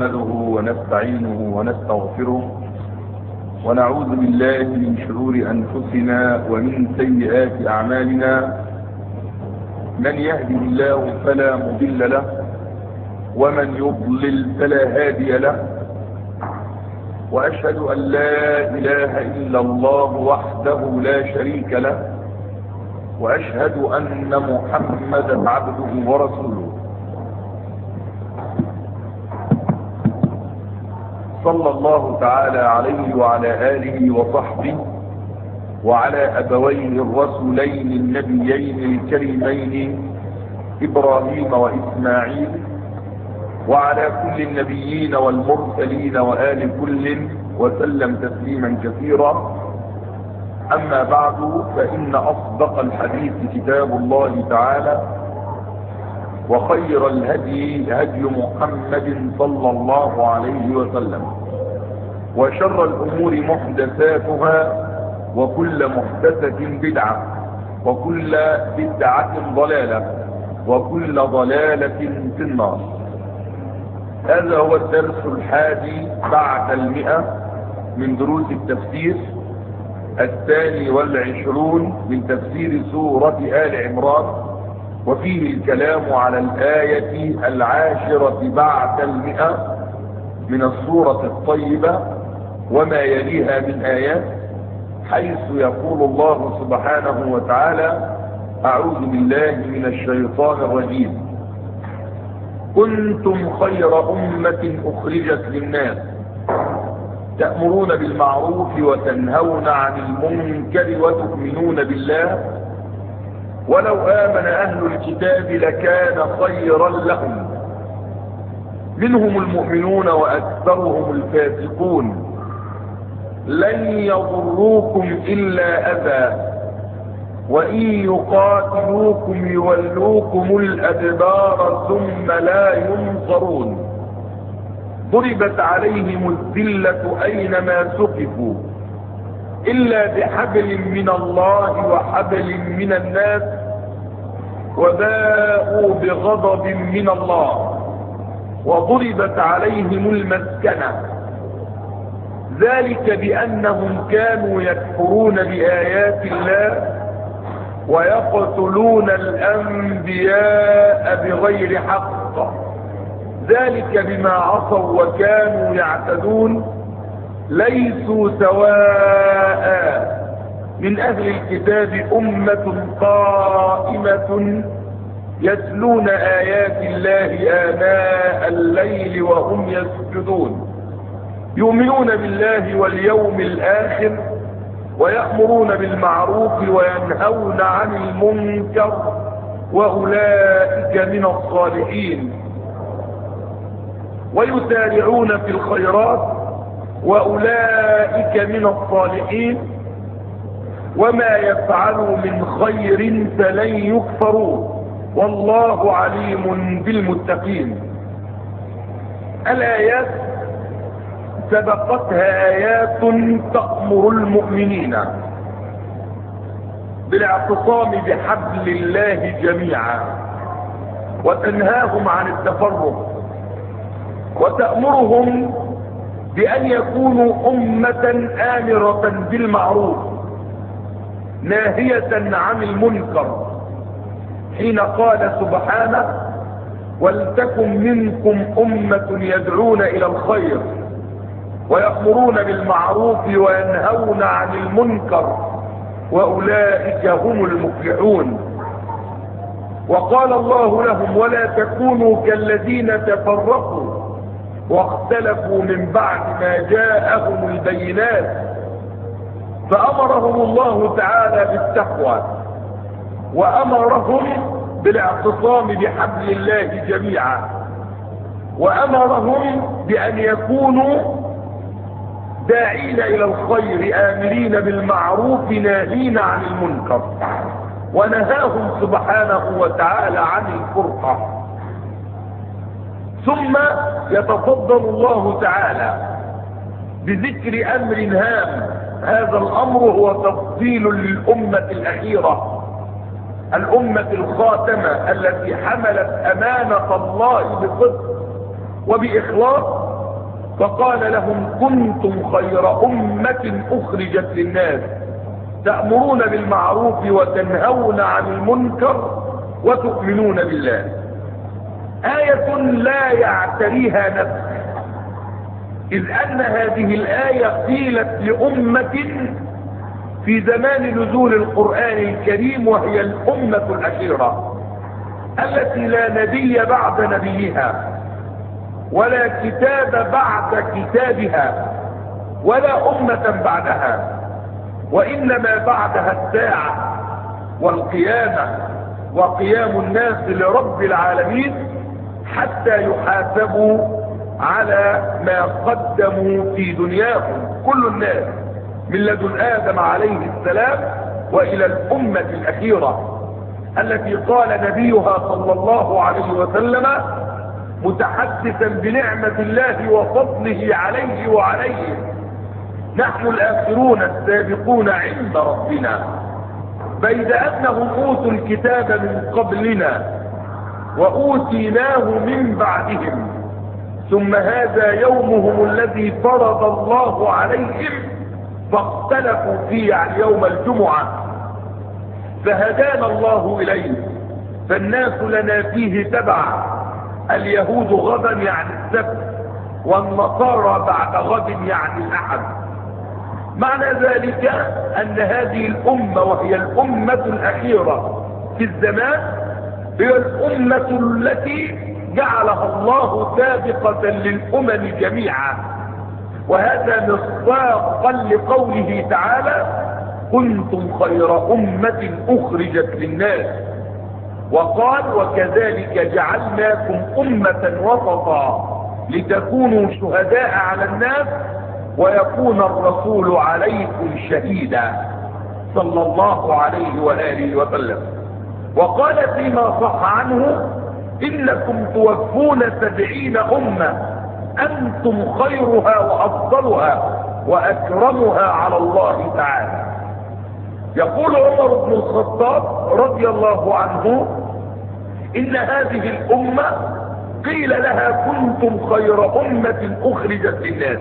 نحمده ونستعينه ونستغفره ونعوذ بالله من شرور أنفسنا ومن سيئات أعمالنا. من يهده الله فلا مضل له ومن يضلل فلا هادي له، وأشهد أن لا إله إلا الله وحده لا شريك له، وأشهد أن محمدا عبده ورسوله صلى الله تعالى عليه وعلى آله وصحبه وعلى أبويه الرسولين النبيين الكريمين إبراهيم وإسماعيل، وعلى كل النبيين والمرسلين وآل كل وسلم تسليما كثيرا. أما بعد، فإن أصدق الحديث كتاب الله تعالى، وخير الهدي هدي محمد صلى الله عليه وسلم، وشر الأمور محدثاتها، وكل محدثة بدعة، وكل بدعة ضلالة، وكل ضلالة في النار. هذا هو الدرس 11 من دروس التفسير 22 من تفسير سورة آل عمران، وفيه الكلام على الآية 10 من السورة الطيبة وما يليها من آيات، حيث يقول الله سبحانه وتعالى: أعوذ بالله من الشيطان الرجيم. كنتم خير أمة أخرجت للناس تأمرون بالمعروف وتنهون عن المنكر وتؤمنون بالله، ولو آمن أهل الكتاب لكان خيرا لهم، منهم المؤمنون وأكثرهم الفاسقون، لن يضروكم إلا أذى، وإن يقاتلوكم يولوكم الأدبار ثم لا ينصرون، ضربت عليهم الذلة أينما ثقفوا إلا بحبل من الله وحبل من الناس، وباءوا بغضب من الله، وضربت عليهم المسكنة، ذلك بأنهم كانوا يكفرون بآيات الله ويقتلون الأنبياء بغير حق، ذلك بما عصوا وكانوا يعتدون. ليسوا سواء من أهل الكتاب أمة قائمة يتلون آيات الله آناء الليل وهم يسجدون، يؤمنون بالله واليوم الآخر، ويأمرون بالمعروف وينهون عن المنكر، وأولئك من الصالحين، ويسارعون في الخيرات، وأولئك من الصالحين، وما يفعلوا من خير فلن يكفروا، والله عليم بالمتقين. الآيات سبقتها آيات تأمر المؤمنين بالاعتصام بحبل الله جميعا، وتنهاهم عن التفرق، وتأمرهم بأن يكونوا أمة آمرة بالمعروف ناهية عن المنكر، حين قال سبحانه: ولتكن منكم أمة يدعون إلى الخير ويأمرون بالمعروف وينهون عن المنكر، وأولئك هم المفلحون. وقال الله لهم: ولا تكونوا كالذين تفرقوا واختلفوا من بعد ما جاءهم البينات، فأمرهم الله تعالى بالتقوى، وأمرهم بالاعتصام بحبل الله جميعا، وأمرهم بأن يكونوا داعين إلى الخير آمرين بالمعروف ناهين عن المنكر، ونهاهم سبحانه وتعالى عن الفرقة. ثم يتفضل الله تعالى بذكر أمر هام، هذا الأمر هو تفضيل للأمة الأخيرة، الأمة الخاتمة التي حملت أمانة الله بصدق وبإخلاص، فقال لهم كنتم خير أمة أخرجت للناس تأمرون بالمعروف وتنهون عن المنكر وتؤمنون بالله. آية لا يعتريها نفس، إذ أن هذه الآية قيلت لأمة في زمان نزول القرآن الكريم، وهي الأمة الأخيرة التي لا نبي بعد نبيها ولا كتاب بعد كتابها ولا أمة بعدها، وإنما بعدها الساعة والقيامة وقيام الناس لرب العالمين حتى يحاسبوا على ما قدموا في دنياهم، كل الناس من لدن آدم عليه السلام وإلى الأمة الأخيرة التي قال نبيها صلى الله عليه وسلم متحدثا بنعمة الله وفضله عليه وعليه: نحن الآخرون السابقون عند ربنا، بيد أنهم أوتوا الكتاب من قبلنا وأوتيناه من بعدهم، ثم هذا يومهم الذي فرض الله عليهم فاختلفوا فيه عن يوم الجمعة، فهدانا الله إليه فالناس لنا فيه تبع، اليهود غدا يعني السبت، والنصارى بعد غد يعني الأحد. معنى ذلك أن هذه الأمة وهي الأمة الأخيرة في الزمان هي الأمة التي جعلها الله سابقة للأمم جميعا، وهذا مصداقا لقوله تعالى: كنتم خير أمة أخرجت للناس. وقال: وكذلك جعلناكم أمة وسطا لتكونوا شهداء على الناس ويكون الرسول عليكم شهيدا، صلى الله عليه وآله وسلم. وقال فيما صح عنه: إنكم توفون 70 أمة أنتم خيرها وأفضلها وأكرمها على الله تعالى. يقول عمر بن الخطاب رضي الله عنه: إن هذه الأمة قيل لها كنتم خير أمة أخرجت للناس.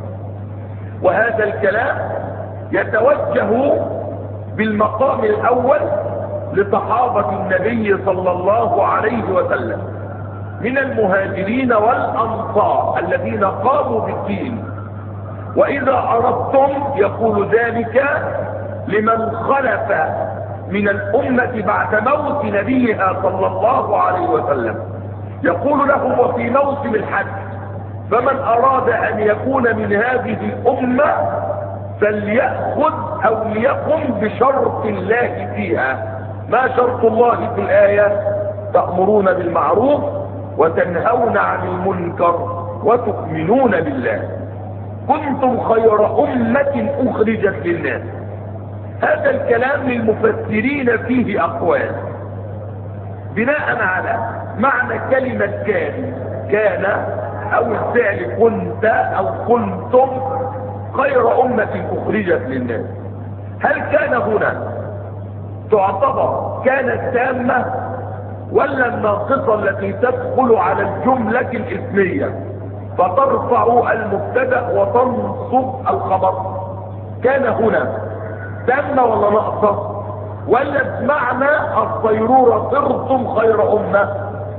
وهذا الكلام يتوجه بالمقام الأول لصحابة النبي صلى الله عليه وسلم من المهاجرين والأنصار الذين قاموا بالدين. وإذا أردتم يقول ذلك لمن خلف من الأمة بعد موت نبيها صلى الله عليه وسلم، يقول لهم: وفي موسم الحج فمن أراد أن يكون من هذه الأمة فليأخذ أو ليقم بشرط الله فيها. ما شرط الله في الآية؟ تأمرون بالمعروف وتنهون عن المنكر وتؤمنون بالله. كنتم خير أمة أخرجت للناس. هذا الكلام للمفسرين فيه أقوال بناء على معنى كلمة كان أو الفعل كنت أو كنتم خير أمة أخرجت للناس. هل كان هنا تعتبر كانت تامة ولا الناقصة التي تدخل على الجملة الاسمية فترفع المبتدأ وتنصب الخبر؟ كان هنا تامة ولا ناقصة؟ ولا بمعنى الصيرورة صرتم خير أمة؟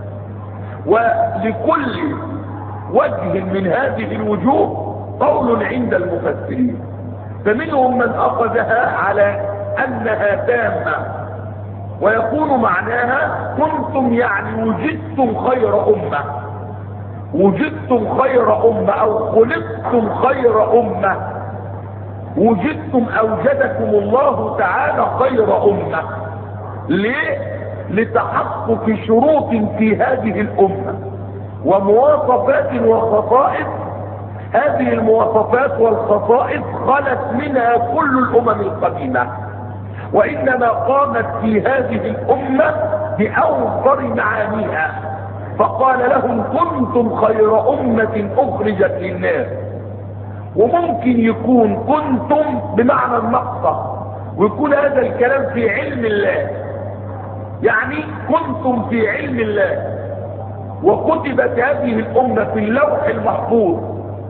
ولكل وجه من هذه الوجوه قول عند المفسرين، فمنهم من أخذها على أنها تامة ويكون معناها كنتم يعني وجدتم خير أمة، وجدتم خير أمة أو خلقتم خير أمة، وجدتم أوجدكم الله تعالى خير أمة. ليه؟ لتحقق شروط في هذه الأمة ومواصفات وخصائص. هذه المواصفات والخصائص خلت منها كل الأمم القديمة، وإنما قامت في هذه الأمة بأوفر معانيها، فقال لهم كنتم خير أمة أخرجت للناس. وممكن يكون كنتم بمعنى النقصة، ويكون هذا الكلام في علم الله، يعني كنتم في علم الله وكتبت هذه الأمة في اللوح المحفوظ،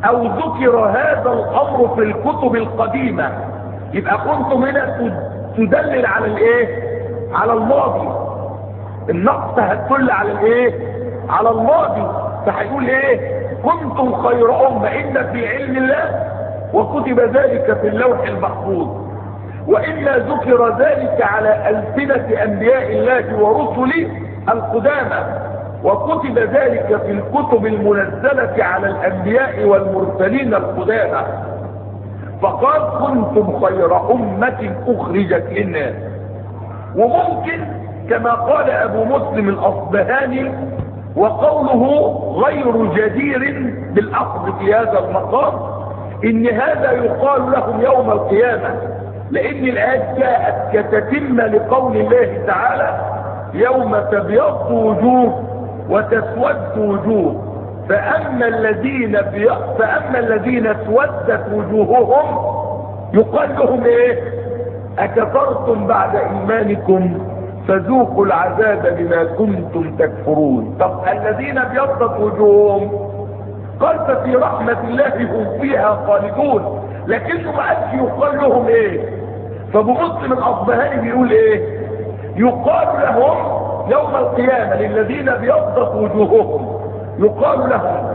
او ذكر هذا الامر في الكتب القديمة، يبقى كنتم هنا تدلل على الايه؟ على الماضي. النقص هتدل على الايه؟ على الماضي. فهيقول ايه؟ كنتم خير امة ان في علم الله وكتب ذلك في اللوح المحفوظ، وإلا ذكر ذلك على ألسنة أنبياء الله ورسله القدامى، وكتب ذلك في الكتب المنزلة على الأنبياء والمرسلين القدامى. فقال كنتم خير أمة أخرجت للناس. وممكن كما قال أبو مسلم الأصبهاني، وقوله غير جدير بالأخذ في هذا المقام، إن هذا يقال لهم يوم القيامة، لأن الآيات جاءت كتتمة لقول الله تعالى يوم تبيض وجوه وتسود وجوه، فأما الذين اسودت وجوههم يقال لهم ايه؟ أكفرتم بعد إيمانكم فذوقوا العذاب بما كنتم تكفرون. طب الذين ابيضت وجوههم قال ففي رحمة الله هم فيها خالدون، لكنه ما قالش يقال لهم ايه. فابو مسلم الاصبهاني بيقول ايه؟ يقال لهم يوم القيامة للذين ابيضت وجوههم يقال لهم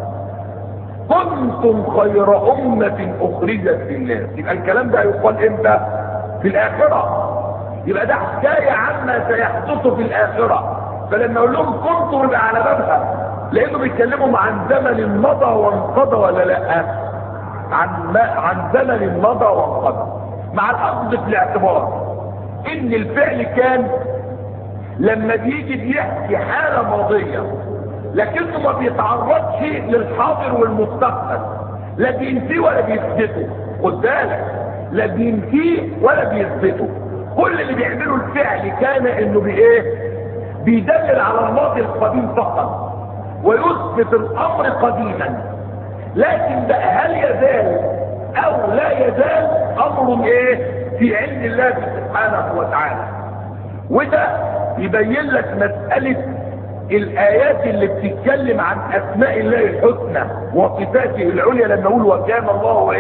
كنتم خير أمة أخرجت للناس. يبقى الكلام ده يقال امتى؟ في الآخرة. يبقى ده حكاية عما سيحدث في الآخرة. فلما اقول لهم كنتم يبقى على بابها، لانه بيتكلموا عن زمن مضى وانقضى ولا لا؟ عن زمن مضى وانقضى، مع الاخذ في الاعتبار ان الفعل كان لما بيجي بيحكي حالة ماضية، لكنه ما بيتعرضش للحاضر والمستقبل، لا بينفيه ولا بيثبته. خد بالك، لا بينفيه ولا بيثبته. كل اللي بيعمله الفعل كان انه بيدلل على الماضي القديم فقط ويثبت الامر قديما. لكن بقى هل يزال او لا يزال امر في علم الله سبحانه وتعالى. وده يبين لك مسألة الايات اللي بتتكلم عن اسماء الله الحسنى وصفاته العليا، لما نقول وكان الله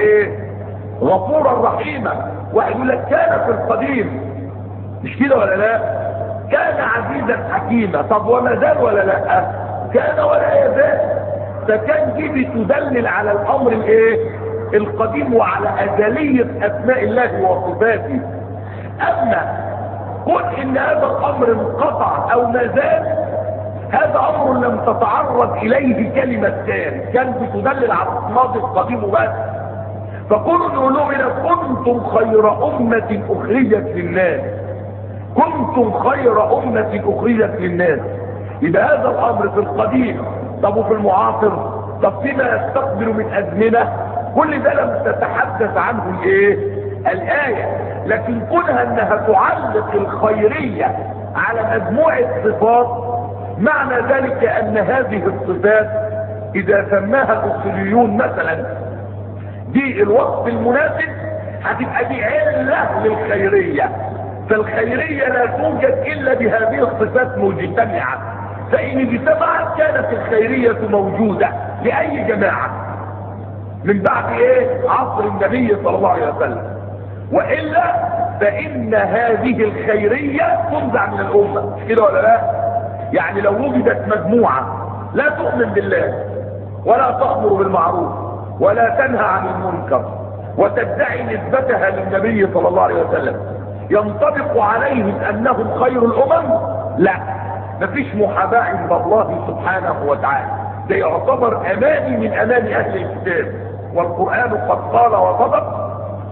غفورا رحيما. واحد يقول لك كان في القديم، مش كده ولا لا؟ كان عزيزا حكيما. طب وما زال ولا لا؟ كان ولا يزال. فكان دي بتدلل على الامر القديم وعلى ازلية اسماء الله وصفاته. اما قل ان هذا الامر انقطع او ما زال، هذا امر لم تتعرض اليه كلمة كان بتدلل على الماضي القديم وبس. فقولوا نقول لهم كنتم خير امة اخرجت للناس، كنتم خير امة اخرجت للناس. يبقى هذا الامر في القديم، طب وفي المعاصر، طب فيما يستقبل من ازمنة، كل ده لم تتحدث عنه الآية. لكن كونها انها تعلق الخيرية على مجموعة صفات، معنى ذلك ان هذه الصفات اذا سماها الاصوليون مثلا دي الوصف المناسب، هتبقى دي علة للخيرية. فالخيرية لا توجد الا بهذه الصفات مجتمعة، فان اجتمعت كانت الخيرية موجودة لأي جماعة من بعد عصر النبي صلى الله عليه وسلم. وإلا فإن هذه الخيرية تنزع من الأمة، مش كده ولا لا؟ يعني لو وجدت مجموعة لا تؤمن بالله ولا تأمر بالمعروف ولا تنهى عن المنكر وتدعي نسبتها للنبي صلى الله عليه وسلم، ينطبق عليهم أنهم خير الأمم؟ لا، مفيش محاباة عند الله سبحانه وتعالى. ده يعتبر أماني من أماني أهل الكتاب، والقرآن قد قال وصدق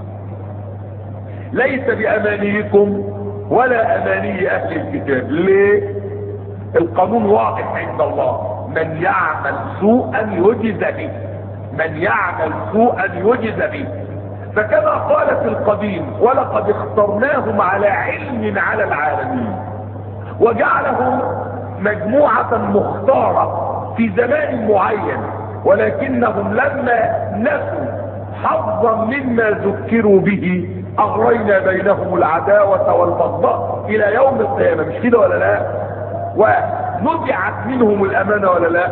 ليس بأمانيكم ولا أماني أهل الكتاب. ليه؟ القانون واضح عند الله، من يعمل سوءا يجز به، من يعمل سوءا يجز به. فكما قال في القديم ولقد اخترناهم على علم على العالمين، وجعلهم مجموعة مختارة في زمان معين، ولكنهم لما نسوا حظا مما ذكروا به اغرينا بينهم العداوة والبغضاء الى يوم القيامة، مش كده ولا لا؟ ونزعت منهم الامانة ولا لا؟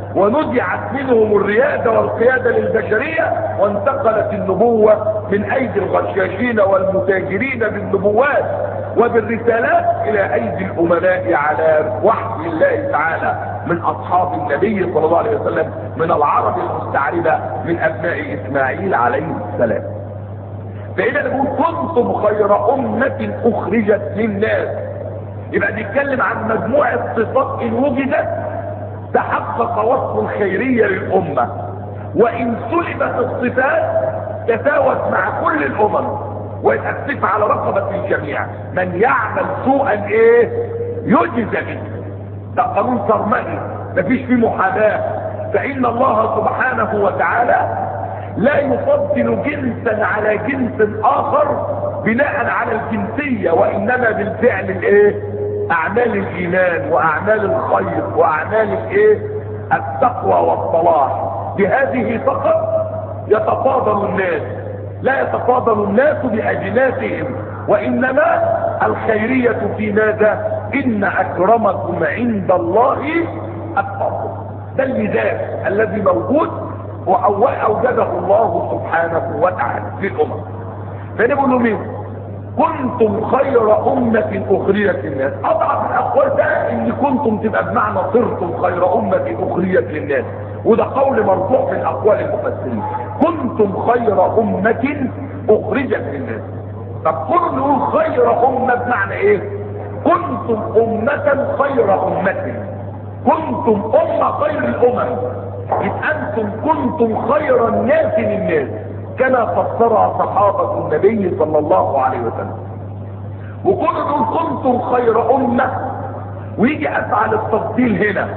ونزعت منهم الريادة والقيادة للبشرية، وانتقلت النبوة من ايدي الغشاشين والمتاجرين بالنبوات وبالرسالات الى ايدي الامناء على وحي الله تعالى من اصحاب النبي صلى الله عليه وسلم، من العرب المستعربة من ابناء اسماعيل عليه السلام. فإذا نقول كنتم خير أمة أخرجت للناس، يبقى نتكلم عن مجموعة صفات إن وجدت تحقق وصف الخيرية للأمة، وإن سلبت الصفات تساوت مع كل الأمم، ويتأسف على رقبة الجميع. من يعمل سوءا يجزى به. ده قانون صرمئي مفيش فيه محاباة. فإن الله سبحانه وتعالى لا يفضل جنسا على جنس اخر بناء على الجنسية، وانما بالفعل اعمال الايمان واعمال الخير واعمال التقوى والصلاح. بهذه فقط يتفاضل الناس، لا يتفاضل الناس باجناسهم، وانما الخيرية في ماذا؟ ان اكرمكم عند الله اتقاكم. ده الميزان الذي موجود وأوجده الله سبحانه وتعالى للأمم. فنقول له مين؟ كنتم خير أمة أخرجت للناس. أضعف الأقوال ده إن كنتم تبقى بمعنى صرتم خير أمة أخرجت للناس، وده قول مرفوع من أقوال المفسرين. كنتم خير أمة أخرجت للناس. طب كل نقول خير أمة بمعنى إيه؟ كنتم أمة خير أمة، كنتم أمة خير الأمم، يبقى انتم كنتم خير الناس للناس كما فسرها صحابة النبي صلى الله عليه وسلم. وكنتم خير أمة، ويجي افعل التفضيل هنا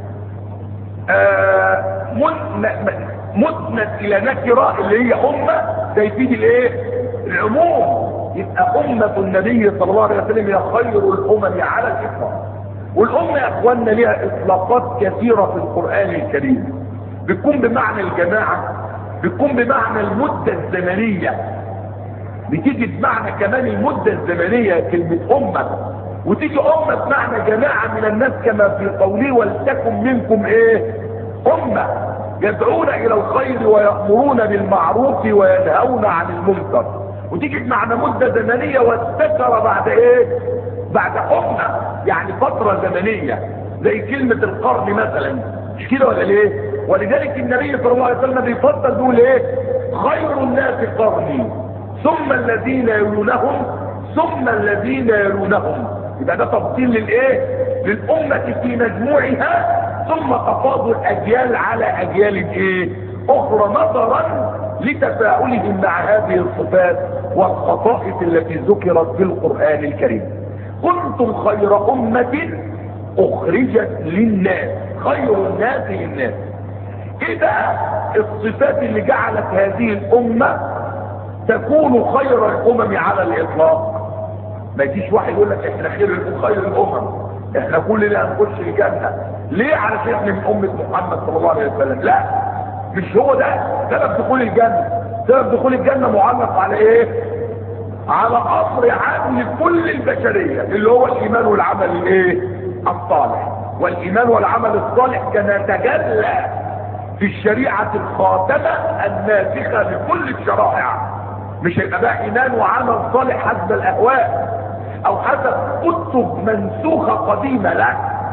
مسند الى نكرة اللي هي أمة، ده يفيد العموم. يبقى أمة النبي صلى الله عليه وسلم هي خير الأمم على الإطلاق. والأمة يا اخواننا لها اطلاقات كثيرة في القرآن الكريم، بتكون بمعنى الجماعة، بتكون بمعنى المدة الزمنية، بتيجي بمعنى كمان المدة الزمنية كلمة أمة، وتيجي أمة بمعنى جماعة من الناس كما في قوله ولتكن منكم أمة يدعون إلى الخير ويأمرون بالمعروف وينهون عن المنكر. وتيجي بمعنى مدة زمنية واستكر بعد بعد أمة، يعني فترة زمنية، زي كلمة القرن مثلا، مش كده ولا ليه؟ ولذلك النبي صلى الله عليه وسلم بيفضل بيقول خير الناس قرني ثم الذين يلونهم ثم الذين يلونهم. يبقى ده تفصيل للأمة في مجموعها، ثم تفاضل أجيال على أجيال أخرى، نظرا لتفاعلهم مع هذه الصفات والخصائص التي ذكرت في القرآن الكريم. كنتم خير أمة أخرجت للناس، خير الناس للناس. ايه بقى الصفات اللي جعلت هذه الأمة تكون خير الأمم على الإطلاق؟ ما يجيش واحد يقول لك احنا خير الأمم، احنا كلنا هنخش الجنة ليه؟ علشان احنا من أمة محمد صلى الله عليه وسلم. لا، مش هو ده سبب دخول الجنة. سبب دخول الجنة معلق على على أمر عام لكل البشرية، اللي هو الإيمان والعمل الصالح. والإيمان والعمل الصالح كما تجلى في الشريعة الخاتمة الناسخة لكل الشرائع. مش هيبقى بقى إيمان وعمل صالح حسب الأهواء أو حسب كتب منسوخة قديمة، لا،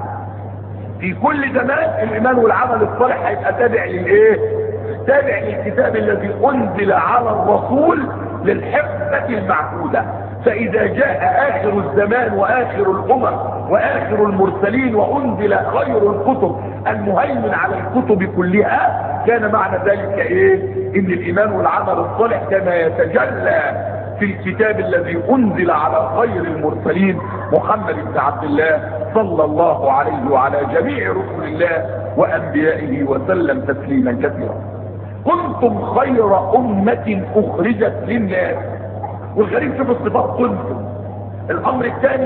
في كل زمان الإيمان والعمل الصالح هيبقى تابع تابع للكتاب الذي أنزل على الرسول للحكمة المعقودة. فإذا جاء آخر الزمان وآخر الأمم وآخر المرسلين وأنزل خير الكتب المهيمن على الكتب كلها، كان معنى ذلك إن الإيمان والعمل الصالح كما يتجلى في الكتاب الذي أنزل على خير المرسلين محمد بن عبد الله صلى الله عليه وعلى جميع رسل الله وأنبيائه وسلم تسليما كثيرا. كنتم خير أمة أخرجت للناس. والغريب شوف الصفات كنتم. الأمر الثاني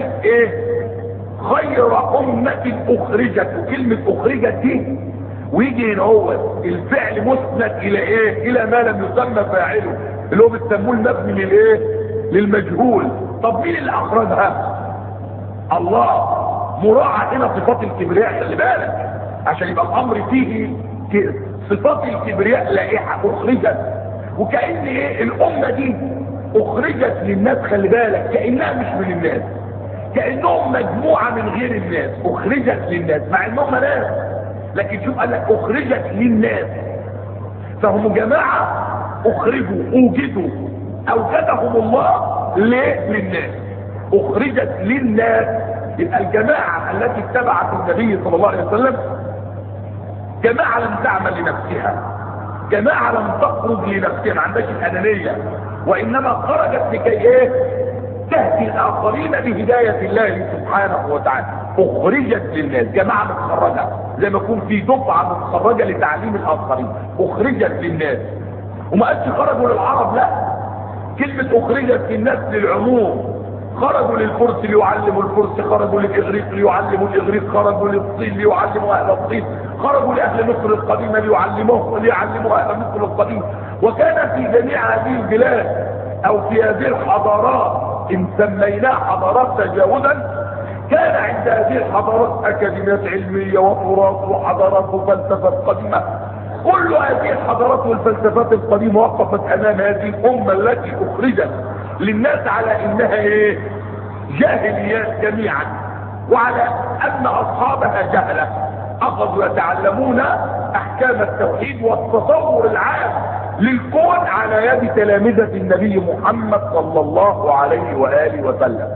خير أمة أخرجت. وكلمة أخرجت دي ويجي هنا هو الفعل مسند إلى إلى ما لم يسمى فاعله، اللي هو بتسموه المبني للمجهول. طب مين اللي أخرجها؟ الله. مراعاة هنا صفات الكبرياء، خلي بالك. عشان يبقى الامر فيه صفات الكبرياء لائحة اخرجت. وكأن ايه الامة دي اخرجت للناس، خلي بالك، كأنها مش من الناس، كأنهم مجموعة من غير الناس، اخرجت للناس مع انهم ناس، لكن شوف قال لك اخرجت للناس، فهم جماعة اخرجوا، اوجدوا، اوجدهم الله ليه؟ للناس، اخرجت للناس. يبقى الجماعة التي اتبعت النبي صلى الله عليه وسلم جماعة لم تعمل لنفسها، جماعة لم تخرج لنفسها، ما عندهاش الأنانية، وإنما خرجت لكي ايه؟ تهدي الآخرين بهداية الله سبحانه وتعالى. أخرجت للناس، جماعة متخرجة، زي ما يكون في دفعة متخرجة لتعليم الآخرين، أخرجت للناس. وما قالش خرجوا للعرب، لا، كلمة أخرجت للناس للعموم. خرجوا للفرس ليعلموا الفرس، خرجوا للإغريق ليعلموا الإغريق، خرجوا للصين ليعلموا أهل الصين، خرجوا لأهل مصر القديمة ليعلموا أهل مصر القديم. وكان في جميع هذه البلاد أو في هذه الحضارات، إن سميناها حضارات تجاوزا، كان عند هذه الحضارات أكاديميات علمية وتراث وحضارات وفلسفة قديمة. كل هذه الحضارات والفلسفات القديمة وقفت أمام هذه الأمة التي أخرجت للناس على إنها إيه؟ جاهليات جميعا، وعلى أن أصحابها جهلة، أخذوا يتعلمون أحكام التوحيد والتصور العام للكون على يد تلامذة النبي محمد صلى الله عليه وآله وسلم.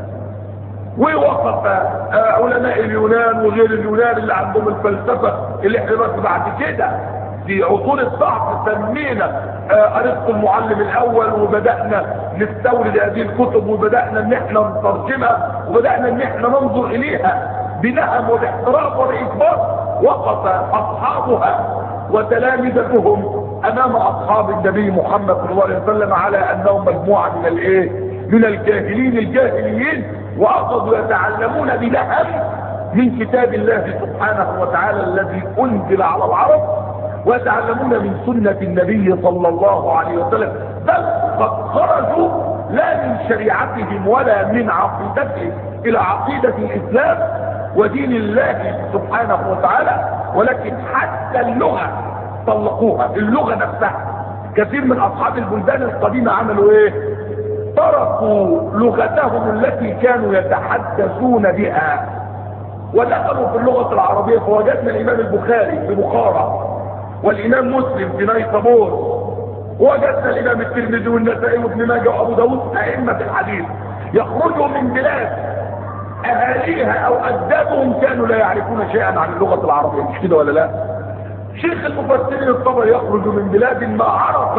ووقف علماء اليونان وغير اليونان اللي عندهم الفلسفة اللي احنا بس بعد كده في عصور الضعف سمينا ارسطو المعلم الاول، وبدأنا نستورد هذه الكتب، وبدأنا ان احنا نترجمها، وبدأنا ان احنا ننظر اليها بنهم وباحترام وبإجبار. وقف اصحابها وتلامذتهم امام اصحاب النبي محمد صلى الله عليه وسلم على انهم مجموعة من الايه؟ من الجاهلين الجاهليين، واخذوا يتعلمون بنهم من كتاب الله سبحانه وتعالى الذي انزل على العرب، ويتعلمون من سنة النبي صلى الله عليه وسلم، بل قد خرجوا لا من شريعتهم ولا من عقيدتهم الى عقيدة الاسلام ودين الله سبحانه وتعالى، ولكن حتى اللغة طلقوها، اللغة نفسها. كثير من اصحاب البلدان القديمة عملوا ايه؟ تركوا لغتهم التي كانوا يتحدثون بها ودخلوا في اللغة العربية. فوجدنا الامام البخاري في بخارى، والامام مسلم في نيسابور، ووجدنا الامام الترمذي والنسائي وابن ماجه وابو داود ائمة الحديث يخرجوا من بلاد اهاليها او اجدادهم كانوا لا يعرفون شيئا عن اللغة العربية، مش كده ولا لا؟ شيخ المفسرين الطبري يخرج من بلاد ما عرف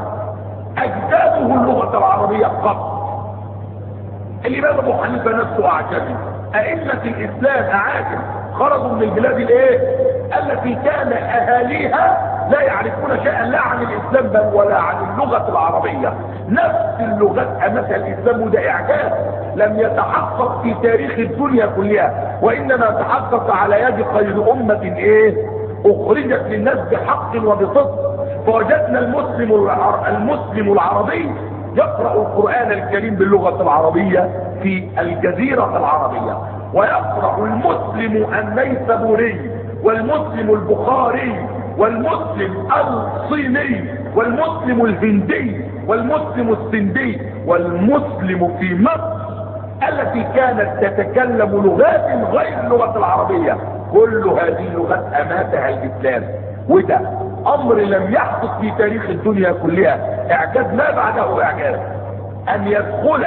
اجداده اللغة العربية قط. الامام ابو حنيفة نفسه اعجمي، ائمة الاسلام اعاجم، خرجوا من البلاد الايه؟ التي كان اهاليها لا يعرفون شيئا لا عن الاسلام بل ولا عن اللغة العربية. نفس اللغات امتها الاسلام، وده اعجاز لم يتحقق في تاريخ الدنيا كلها، وانما تحقق على يد خير امة ايه؟ اخرجت للناس بحق وبصدق. فوجدنا المسلم العربي يقرأ القرآن الكريم باللغة العربية في الجزيرة العربية، ويقرأ المسلم النيسابوري والمسلم البخاري والمسلم الصيني والمسلم الهندي والمسلم السندي والمسلم في مصر التي كانت تتكلم لغات غير اللغة العربية. كل هذه اللغات اماتها الاسلام، وده امر لم يحدث في تاريخ الدنيا كلها. اعجاز ما بعده اعجاز ان يدخل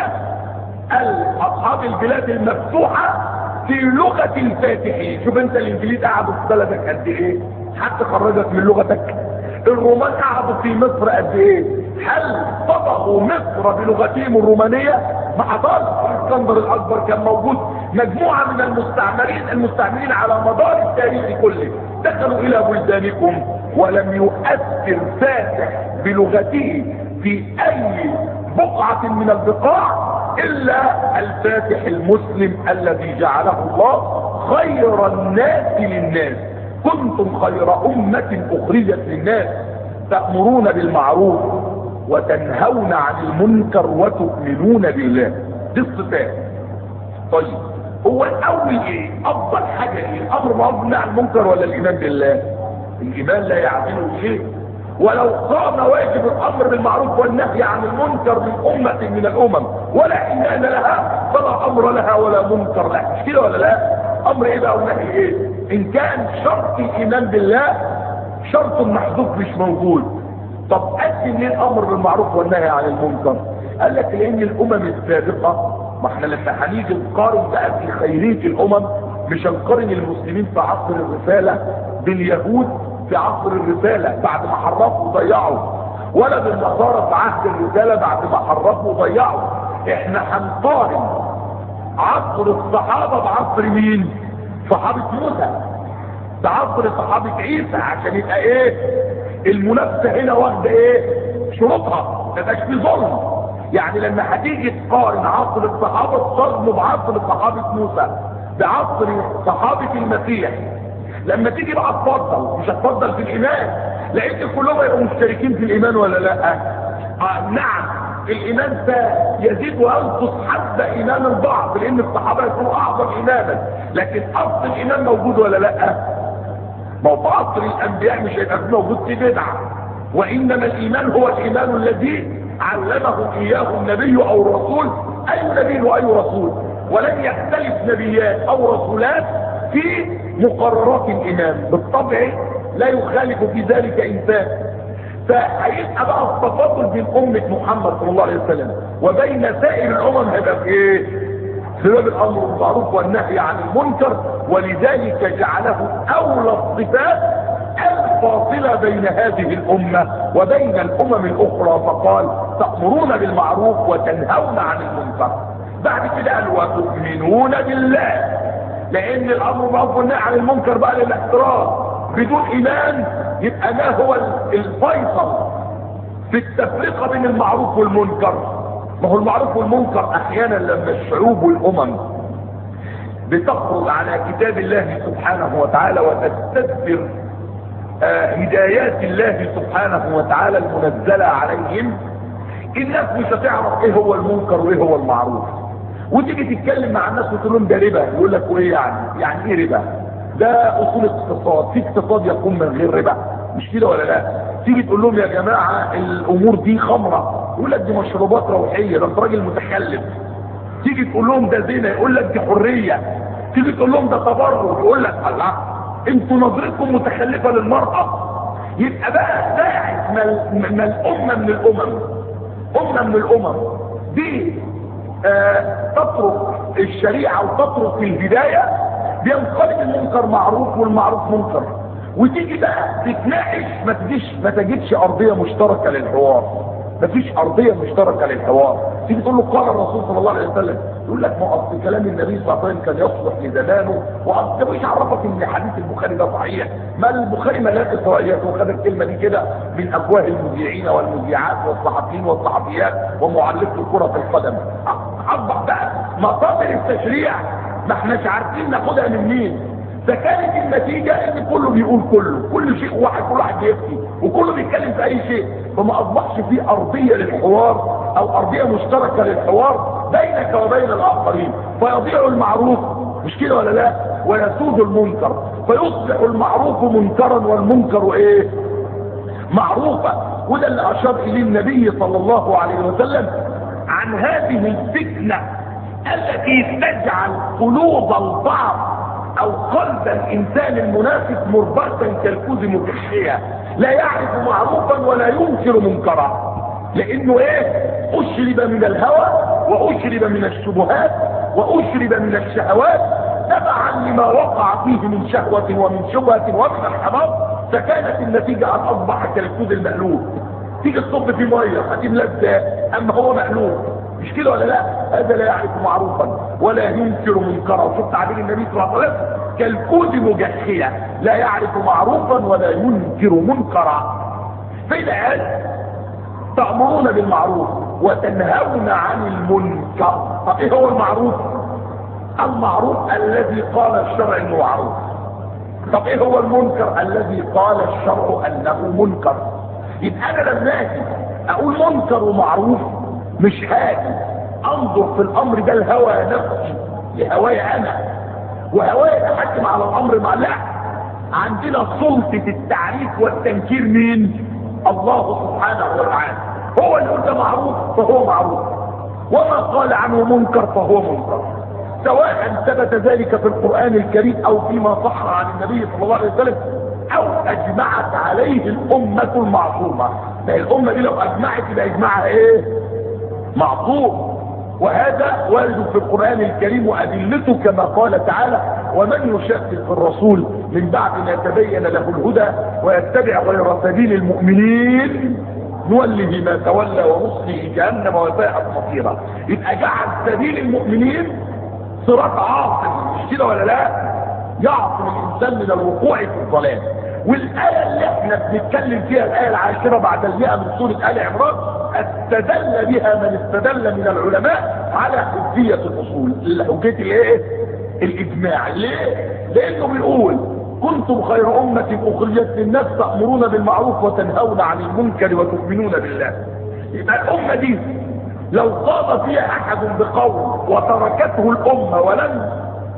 اصحاب البلاد المفتوحة في لغة الفاتحين. شوف انت الانجليز قعدوا في بلدك قد ايه حتى خرجت من لغتك؟ الرومان قعدوا في مصر قد ايه؟ هل طبقوا مصر بلغتهم الرومانية؟ ما حصلش. الاسكندر الاكبر كان موجود، مجموعة من المستعمرين على مدار التاريخ كله دخلوا الى بلدانكم، ولم يؤثر فاتح بلغته في اي بقعة من البقاع الا الفاتح المسلم الذي جعله الله خير الناس للناس. كنتم خير امة اخرجت للناس تأمرون بالمعروف وتنهون عن المنكر وتؤمنون بالله. دي الصفات. طيب هو الاول ايه؟ افضل حاجه ايه؟ الامر معروف والنهي عن المنكر ولا الايمان بالله؟ الايمان لا يعدله شيء. ولو قام واجب الامر بالمعروف والنهي عن المنكر من امه من الامم ولا ايمان لها فلا امر لها ولا منكر لها، مش كده ولا لا؟ امر ايه بقى والنهي ايه؟ ان كان شرط الايمان بالله شرط محذوف مش موجود، طب قدم ليه الامر بالمعروف والنهي عن المنكر؟ قال لك لان الامم السابقه، ما احنا لما هنيجي نقارن بقى في خيريه الامم مش هنقارن المسلمين في عصر الرساله باليهود في عصر الرساله بعد ما حرفوا وضيعوا، ولا بالنصارى في عهد الرساله بعد ما حرفوا وضيعوا. احنا هنقارن عصر الصحابه بعصر مين؟ صحابه موسى، بعصر صحابه عيسى، عشان يبقى ايه المنافسه هنا واخده ايه شروطها، ما يبقاش في ظلم. يعني لما هتيجي تقارن عصر الصحابه تقارنه بعصر صحابه موسى بعصر صحابه المسيح، لما تيجي بقى تفضل مش هتفضل في الايمان، لان كلهم يبقوا مشتركين في الايمان ولا لا؟ نعم الايمان ده يزيد وينقص حسب ايمان البعض، لان الصحابه يكونوا اعظم ايمانا، لكن اصل الايمان موجود ولا لا؟ ما هو في عصر الانبياء مش هيبقى موجود في بدعه، وانما الايمان هو الايمان الذي علمه اياه النبي او الرسول، اي نبي واي رسول، ولن يختلف نبيان او رسولات في مقررات الايمان، بالطبع لا يخالف في ذلك انسان. فهيبقى بقى التفاضل بين امه محمد صلى الله عليه وسلم وبين سائر الامم هيبقى في ايه؟ في باب الامر بالمعروف والنهي عن المنكر، ولذلك جعله اولى الصفات الفاصله بين هذه الامه وبين الامم الاخرى، فقال تأمرون بالمعروف وتنهون عن المنكر. بعد كده قال وتؤمنون بالله، لان الامر بالمعروف والنهي عن المنكر بقى للاحترام، بدون ايمان يبقى ما هو الفيصل في التفرقه بين المعروف والمنكر؟ ما هو المعروف والمنكر احيانا لما الشعوب والامم بتخرج على كتاب الله سبحانه وتعالى وتستدبر هدايات الله سبحانه وتعالى المنزله عليهم، الناس مش هتعرف ايه هو المنكر وايه هو المعروف. وتيجي تتكلم مع الناس وتقول لهم ده ربا، يقول لك وايه يعني ايه ربا؟ ده اصول اقتصاد، في اقتصاد يقوم من غير ربا، مش كده ولا لا؟ تيجي تقول لهم يا جماعه الامور دي خمره، يقول لك دي مشروبات روحيه، ده انت راجل متخلف. تيجي تقول لهم ده زنا، يقول لك دي حريه. تيجي تقول لهم ده تبرج، يقول لك الله انتوا نظرتكم متخلفه للمراه. يبقى بقى ساعه ما الامه من الامم دي تترك الشريعه وتترك الهدايه، بينقلب المنكر معروف والمعروف منكر. وتيجي بقى تتناقش ما تجدش ارضيه مشتركه للحوار، مفيش ارضيه مشتركه للحوار. تيجي تقول له قال الرسول صلى الله عليه وسلم، يقول لك ما اصل كلام النبي صلى الله عليه وسلم كان يصلح لزمانه، واصل مش عرفك ان حديث البخاري ده صحيح؟ ما البخاري ملاك اسرائيليات وخد الكلمه دي كده من افواه المذيعين والمذيعات والصحفيين والصحفيات ومعلقي كره القدم. اصبح بقى مصادر التشريع ما احناش عارفين ناخدها من مين. فكانت النتيجة ان كله بيقول كل شيء واحد، كل واحد بيفتي وكله بيتكلم في اي شيء، فما اصبحش في ارضية للحوار او ارضية مشتركة للحوار بينك وبين الاخرين، فيضيع المعروف، مش كده ولا لا؟ ويسود المنكر، فيصبح المعروف منكرا والمنكر ايه؟ معروفا. وده اللي اشار اليه النبي صلى الله عليه وسلم عن هذه الفتنة التي تجعل قلوب البعض او قلب الانسان المنافق مربطا كالكوز مكشية، لا يعرف معروفا ولا ينكر منكرا، لانه ايه؟ اشرب من الهوى واشرب من الشبهات واشرب من الشهوات تبعا لما وقع فيه من شهوة ومن شبهة ومن الحمام، فكانت النتيجة ان اصبح كالكوز المقلوب. تيجي تصب في ميه هتملى ازاي؟ اما هو مقلوب، مش كده ولا لا؟ هذا لا يعرف معروفا ولا ينكر منكرا. وشفت تعبير النبي صلى الله عليه وسلم كالكوز مجحية، لا يعرف معروفا ولا ينكر منكرا. فإذا قال تأمرون بالمعروف وتنهون عن المنكر، طب ايه هو المعروف؟ المعروف الذي قال الشرع انه معروف. طب ايه هو المنكر؟ الذي قال الشرع انه منكر. يبقى انا لما اجي اقول منكر ومعروف مش هاجي انظر في الامر ده الهوى نفسي لهواي انا، وهواي احكم على الامر مع لا، عندنا سلطة التعريف والتنكير مين؟ الله سبحانه وتعالى. هو اللي قلت معروف فهو معروف، وما قال عنه منكر فهو منكر، سواء ثبت ذلك في القرآن الكريم او فيما صح عن النبي صلى الله عليه وسلم او اجمعت عليه الامة المعصومة. الامة دي لو اجمعت يبقى اجمعها ايه؟ معصوم. وهذا وارد في القرآن الكريم وادلته كما قال تعالى: ومن يشاقق الرسول من بعد ما تبين له الهدى ويتبع غير سبيل المؤمنين نوله ما تولى ونصله جهنم وساءت مصيرا. يبقى جعل سبيل المؤمنين صراط عاصم، مش كده ولا لا؟ يعصم الانسان من الوقوع في الضلال. والايه اللي احنا بنتكلم فيها الايه العاشره بعد 100 من سوره ال عمران استدل بها من استدل من العلماء على حجيه الاصول. حجيه الايه؟ الاجماع. ليه؟ لانه بيقول: كنتم خير امه اخرجت للناس تامرون بالمعروف وتنهون عن المنكر وتؤمنون بالله. يبقى الامه دي لو قام فيها احد بقول وتركته الامه ولم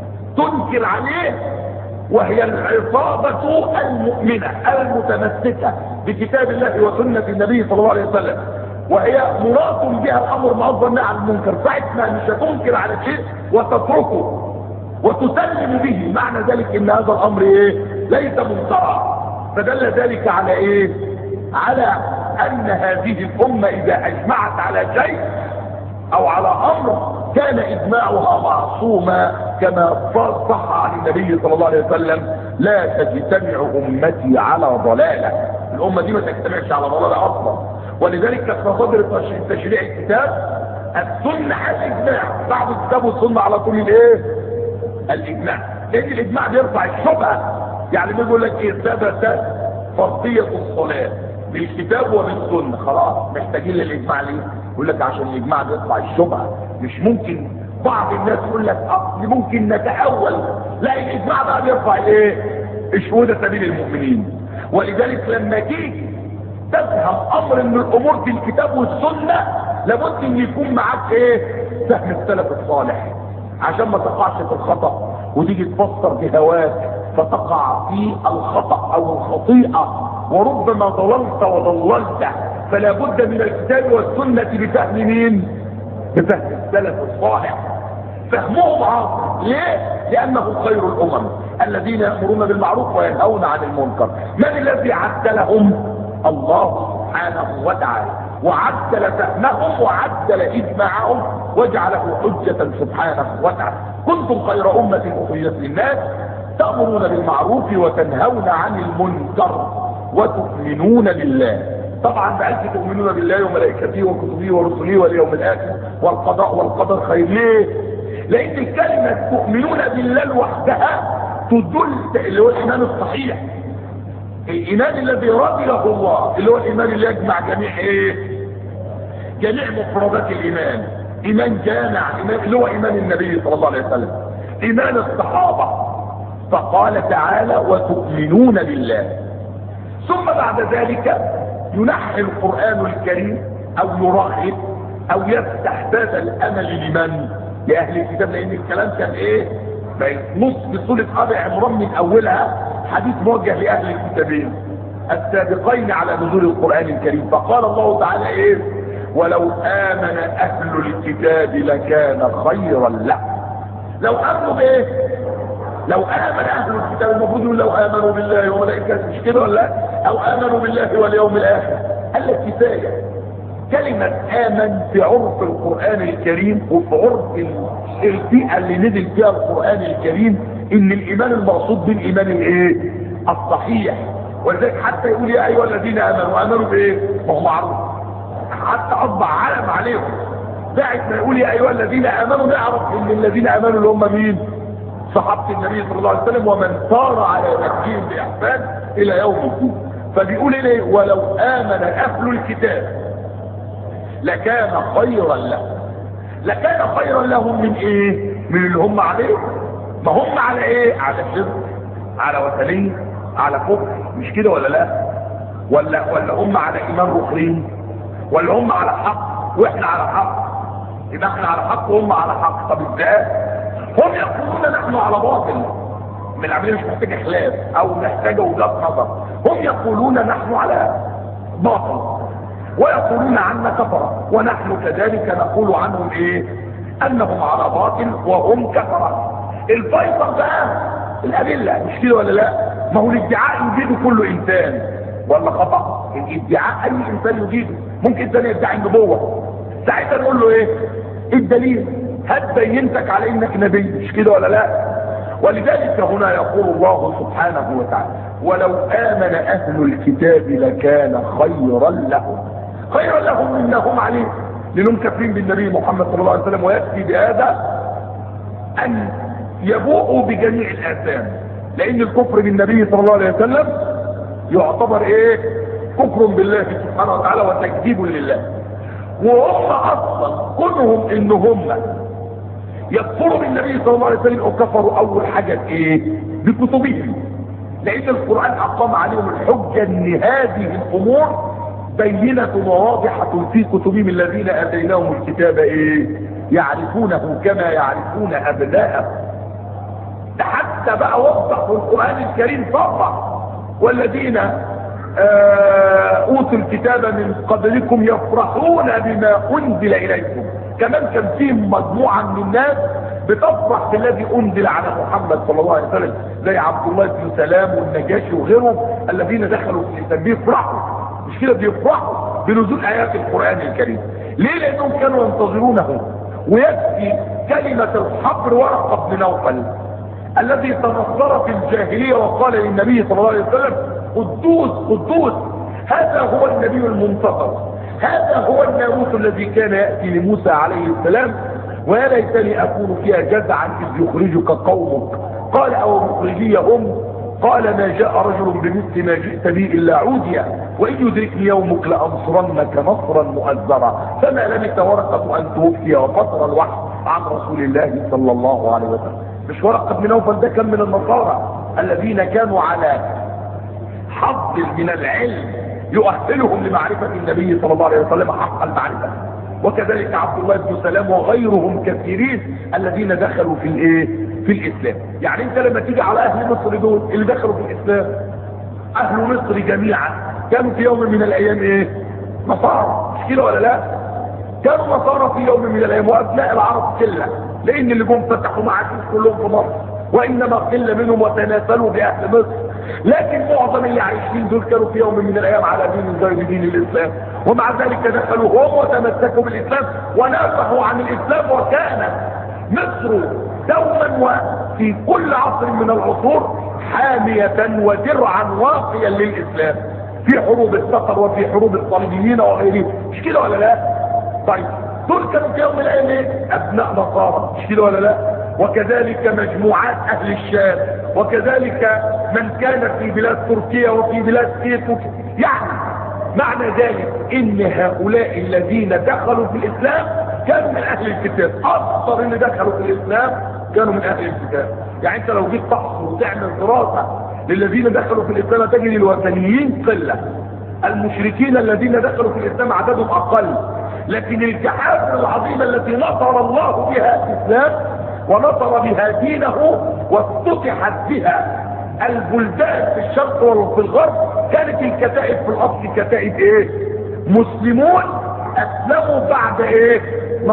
تنكر عليه، وهي العصابة المؤمنة المتمسكة بكتاب الله وسنة النبي صلى الله عليه وسلم، وهي مراد بها الامر معروف والنهي عن المنكر، ساعتها مش هتنكر على شيء وتتركه وتسلم به. معنى ذلك ان هذا الامر ايه؟ ليس منكرا. فدل ذلك على ايه؟ على ان هذه الامة اذا اجمعت على شيء او على امر كان اجماعها معصوما، كما صح عن النبي صلى الله عليه وسلم: لا تجتمع امتي على ضلالة. الامة دي ما تجتمعش على ضلالة اصلا. ولذلك كانت مصادر تشريع الكتاب السنة الاجماع، بعد الكتاب والسنة على طول الايه؟ الاجماع. لان الاجماع بيرفع الشبهة. يعني بيقول لك ايه؟ ثبت فرضية الصلاة بالكتاب وبالسنة، خلاص محتاجين للاجماع ليه؟ يقول لك عشان الاجماع بيطلع الشبهه. مش ممكن بعض الناس يقول لك اصل ممكن نتأول، لا، الاجماع بقى بيرفع ايه؟ الشهوده سبيل المؤمنين. ولذلك لما تيجي تفهم امر من الامور في الكتاب والسنه لابد ان يكون معاك ايه؟ فهم السلف الصالح، عشان ما تقعش في الخطا وتيجي تفسر بهواك فتقع في الخطا او الخطيئه، وربما ضللت وضللت. فلا بد من الكتاب والسنة بفهم مين؟ بفهم السلف الصالح. فهمهم عاصم. ليه؟ لأنه خير الأمم الذين يأمرون بالمعروف وينهون عن المنكر. من الذي عدلهم؟ الله سبحانه وتعالى، وعدل فهمهم وعدل إجماعهم وجعله حجة سبحانه وتعالى. كنتم خير أمة أخرجت للناس تأمرون بالمعروف وتنهون عن المنكر وتؤمنون بالله. طبعا بقى تؤمنون بالله وملائكته وكتبه ورسله واليوم الاخر والقضاء والقدر خير. ليه؟ لان الكلمه تؤمنون بالله لوحدها تدل اللي هو الايمان الصحيح، الايمان الذي رضي له الله، اللي هو الايمان اللي يجمع جميع ايه؟ جميع مفردات الايمان. ايمان جامع، ايمان اللي هو ايمان النبي صلى الله عليه وسلم، ايمان الصحابه. فقال تعالى: وتؤمنون بالله. ثم بعد ذلك ينحي القرآن الكريم او يرغب او يفتح باب الامل لمن؟ لاهل الكتاب. لان الكلام كان ايه؟ نص بسورة ال عمران من اولها حديث موجه لاهل الكتابين السابقين على نزول القرآن الكريم. فقال الله تعالى ايه؟ ولو امن اهل الكتاب لكان خيرا له. لو امنوا بايه؟ لو امن اهل الكتاب، المفروض يقول لو امنوا بالله وملائكته، مش كده ولا لا؟ او امنوا بالله واليوم الاخر. قال لك كفايه كلمه امن في عرف القران الكريم وفي عرف البيئه اللي نزل فيها القران الكريم، ان الايمان المقصود بالايمان الايه؟ الصحيح. ولذلك حتى يقول يا ايها الذين امنوا بايه؟ ما هو معروف، حتى اصبح علم عليهم. ساعه ما يقول يا ايها الذين امنوا نعرف ان الذين امنوا اللي هم مين؟ صحابة النبي صلى الله عليه وسلم ومن سار على نهجهم بإحسان إلى يوم الدين. فبيقول إليه: ولو آمن أهل الكتاب لكان خيرا لهم. لكان خيرا لهم من إيه؟ من اللي هم عليه. ما هم على إيه؟ على شرك، على وثنية، على كفر، مش كده ولا لا؟ ولا هم على إيمان رخرين، ولا هم على حق وإحنا على حق؟ يبقى إحنا على حق وهم على حق. طب إزاي؟ هم يقولون نحن على باطل، من العملية مش محتاجة خلاف او محتاجة وجهات نظر، هم يقولون نحن على باطل ويقولون عنا كفرة، ونحن كذلك نقول عنهم ايه؟ انهم على باطل وهم كفرة. الفيصل بقى الادلة، مش كده ولا لا؟ ما هو الادعاء يجيده كل انسان ولا خطأ؟ الادعاء اي انسان يجيده، ممكن انسان يدعي النبوة، ساعتها نقول له ايه الدليل؟ هات بينتك على انك نبي، مش كده ولا لا؟ ولذلك هنا يقول الله سبحانه وتعالى ولو آمن أهل الكتاب لكان خيرا لهم. خيرا لهم إنهم عليه لأنهم كافرين بالنبي محمد صلى الله عليه وسلم، ويكفي بهذا أن يبوءوا بجميع الآثام، لأن الكفر بالنبي صلى الله عليه وسلم يعتبر إيه؟ كفر بالله سبحانه وتعالى وتكذيب لله. وهم أصلا كلهم إن هم يكفروا بالنبي صلى الله عليه وسلم وكفروا اول حاجة ايه؟ بكتبهم، لان القرآن اقام عليهم الحجة ان هذه الامور بينة وواضحة في كتبهم الذين اتيناهم الكتاب ايه؟ يعرفونه كما يعرفون ابناءهم. ده حتى بقى وضح في القرآن الكريم صرح والذين اوتوا الكتاب من قبلكم يفرحون بما انزل اليكم. كمان كان فيه مجموعة من الناس بتفرح بالذي انزل على محمد صلى الله عليه وسلم، زي عبد الله بن سلام والنجاشي وغيرهم الذين دخلوا في الاسلام بيفرحوا، مش كده؟ بيفرحوا بنزول ايات القرآن الكريم. ليه؟ لانهم كانوا ينتظرونه. ويكفي كلمة الحبر ورقة بن نوفل الذي تنصر في الجاهلية وقال للنبي صلى الله عليه وسلم قدوس قدوس، هذا هو النبي المنتظر، هذا هو الناموس الذي كان يأتي لموسى عليه السلام، ويا ليتني أكون فيها جزعا إذ يخرجك قومك قال أو مخرجيهم قال ما جاء رجل بمثل ما جئت به إلا عوديا وإن يدركني يومك لأنصرنك نصرا مؤزرا. فما لبث ورقة أن توفي وفتر الوحي عن رسول الله صلى الله عليه وسلم. مش ورقة بن نوفل ده كان من النصارى الذين كانوا على حظ من العلم يؤهلهم لمعرفة النبي صلى الله عليه وسلم حق المعرفة، وكذلك عبد الله بن سلام وغيرهم كثيرين الذين دخلوا في الايه؟ في الاسلام. يعني انت لما تيجي على اهل مصر دول اللي دخلوا في الاسلام، اهل مصر جميعا كانوا في يوم من الايام ايه؟ نصارى، مش كده ولا لا؟ كانوا نصارى في يوم من الايام، وابناء العرب قله، لان اللي جم فتحوا معاكم كلهم في مصر، وانما قله منهم وتناسلوا باهل مصر، لكن معظم اللي عايشين دول كانوا في يوم من الايام على دين غير دين الاسلام، ومع ذلك دخلوا هم وتمسكوا بالاسلام ونافحوا عن الاسلام. وكان مصر دوما وفي كل عصر من العصور حامية ودرعا واقيا للاسلام في حروب الصقر وفي حروب الصليبيين وغيرهم، مش كده ولا لا؟ طيب دول كانوا في يوم من الايام ايه؟ ابناء نصارى، مش كده ولا لا؟ وكذلك مجموعات اهل الشام، وكذلك من كان في بلاد تركيا وفي بلاد كيت. يعني معنى ذلك ان هؤلاء الذين دخلوا في الاسلام كانوا من اهل الكتاب، اكثر اللي دخلوا في الاسلام كانوا من اهل الكتاب. يعني انت لو جيت تحصر وتعمل دراسة للذين دخلوا في الاسلام تجد الوثنيين قلة، المشركين الذين دخلوا في الاسلام عددهم اقل، لكن الجحافل العظيمة التي نصر الله بها الاسلام ونصر بها دينه وافتتحت بها البلدان في الشرق وفي الغرب، كانت الكتائب في الاصل كتائب ايه؟ مسلمون اسلموا بعد ايه؟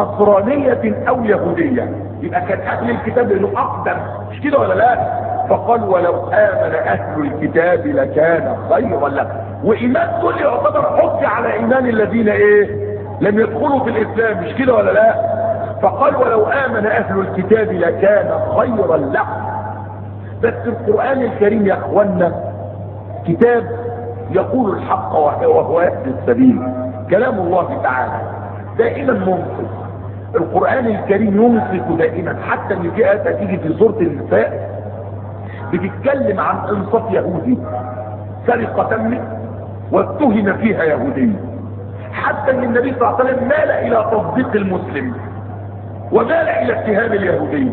نصرانية او يهودية. يبقى كان اهل الكتاب انه اقدم، مش كده ولا لا؟ فقال ولو امن اهل الكتاب لكان خيرا لهم. وايمان دول يعتبر حجة على ايمان الذين ايه؟ لم يدخلوا في الاسلام، مش كده ولا لا؟ فقال ولو امن اهل الكتاب لكان خيرا لهم. بس القرآن الكريم يا اخوانا كتاب يقول الحق وهو يهدي السبيل، كلام الله تعالى دائما منصف. القرآن الكريم ينصف دائما، حتى ان في آيات تيجي في سورة النساء بتتكلم عن انصاف يهودي، سرقة تمت واتهم فيها يهودي، حتى ان النبي صلى الله عليه وسلم مال الى تصديق المسلم ومال الى اتهام اليهودي،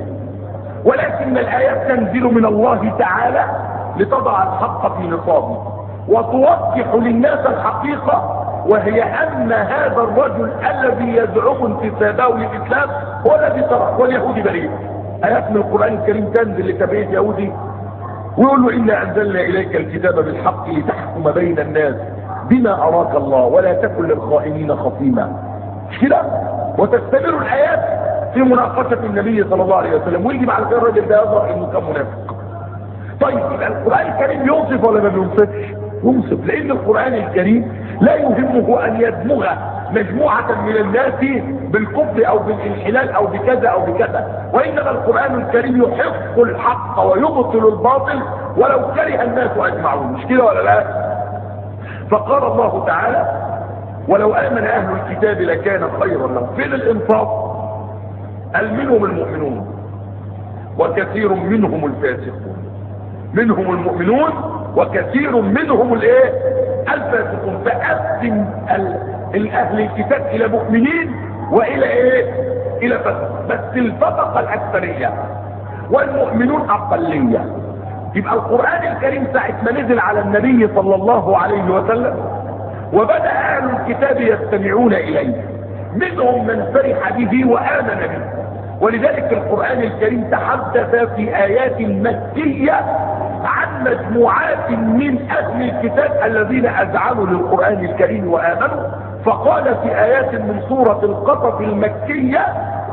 ولكن الآيات تنزل من الله تعالى لتضع الحق في نصابه وتوضح للناس الحقيقة، وهي أن هذا الرجل الذي يزعم انتسابه للإسلام هو الذي سرق واليهودي بريء. ايات من القرآن الكريم تنزل لتبعيد يهودي ويقول له انا انزلنا اليك الكتاب بالحق لتحكم بين الناس بما اراك الله ولا تكن للخائنين خصيما. مش كده؟ وتستمر الايات في مناقشة النبي صلى الله عليه وسلم، ويجي بعد كده الراجل ده يظهر انه كان منافق. طيب يبقى القرآن الكريم يوصف ولا ما بيوصفش؟ يوصف، لان القرآن الكريم لا يهمه ان يدمغ مجموعة من الناس بالكفر او بالانحلال او بكذا او بكذا، وانما القرآن الكريم يحق الحق ويبطل الباطل ولو كره الناس اجمعون. مش كده ولا لا؟ فقال الله تعالى ولو امن اهل الكتاب لكان خيرا لهم. فين الانصاف؟ قال منهم المؤمنون وكثير منهم الفاسقون. منهم المؤمنون وكثير منهم الايه؟ الفاسقون. فقسم الاهل الكتاب الى مؤمنين والى ايه؟ الى فاسق، بس الفسق الاكثريه والمؤمنون اقليه. يبقى القرآن الكريم ساعة ما نزل على النبي صلى الله عليه وسلم وبدأ اهل الكتاب يستمعون اليه، منهم من فرح به وآمن به. ولذلك القرآن الكريم تحدث في آيات مكية عن مجموعات من أهل الكتاب الذين أذعنوا للقرآن الكريم وآمنوا. فقال في آيات من سورة القصص المكية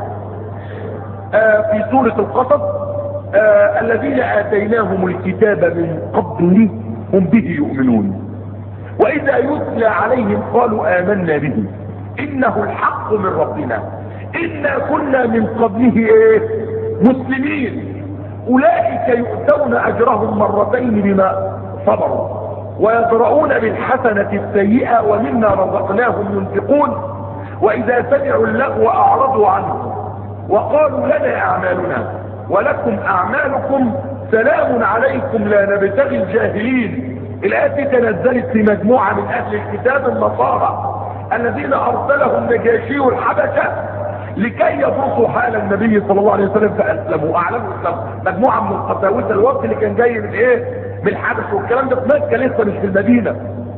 في سورة القصص الذين آتيناهم الكتاب من قبل هم به يؤمنون وإذا يتلى عليهم قالوا آمنا به إنه الحق من ربنا إنا كنا من قبله إيه؟ مسلمين. أولئك يؤتون أجرهم مرتين بما صبروا ويدرؤون بالحسنة السيئة ومما رزقناهم ينفقون وإذا سمعوا اللغو أعرضوا عنه وقالوا لنا أعمالنا ولكم أعمالكم سلام عليكم لا نبتغي الجاهلين. الآية تنزلت في مجموعة من أهل الكتاب النصارى الذين أرسلهم نجاشي الحبشة لكي يبرصوا حال النبي صلى الله عليه وسلم فأسلموا أعلموا الإسلام. مجموعة من القساوسة الوقت اللي كان جاي من إيه؟ من الحبش، والكلام ده في مكة لسه مش في المدينة.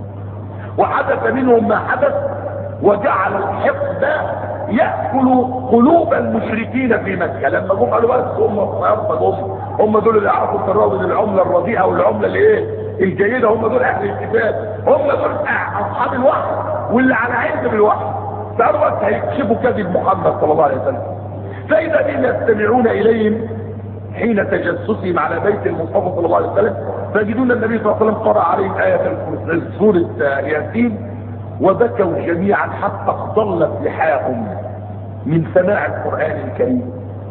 وحدث منهم ما حدث وجعل الحقد يأكل قلوب المشركين في مكة. لما جم قالوا بس هم دول اللي يعرفوا التراضي العملة الرديئة والعملة اللي ايه الجيدة، هم دول اهل الكتاب، هم دول اصحاب الوحي واللي على عند بالوحي. فقالوا بس هيكشفوا كذب محمد صلى الله عليه وسلم. فإذا بهم يستمعون إليهم حين تجسسهم على بيت المصطفى صلى الله عليه وسلم فيجدون النبي صلى الله عليه وسلم قرأ عليهم آية سورة ياسين وبكوا جميعا حتى اخضلت لحاهم من سماع القرآن الكريم.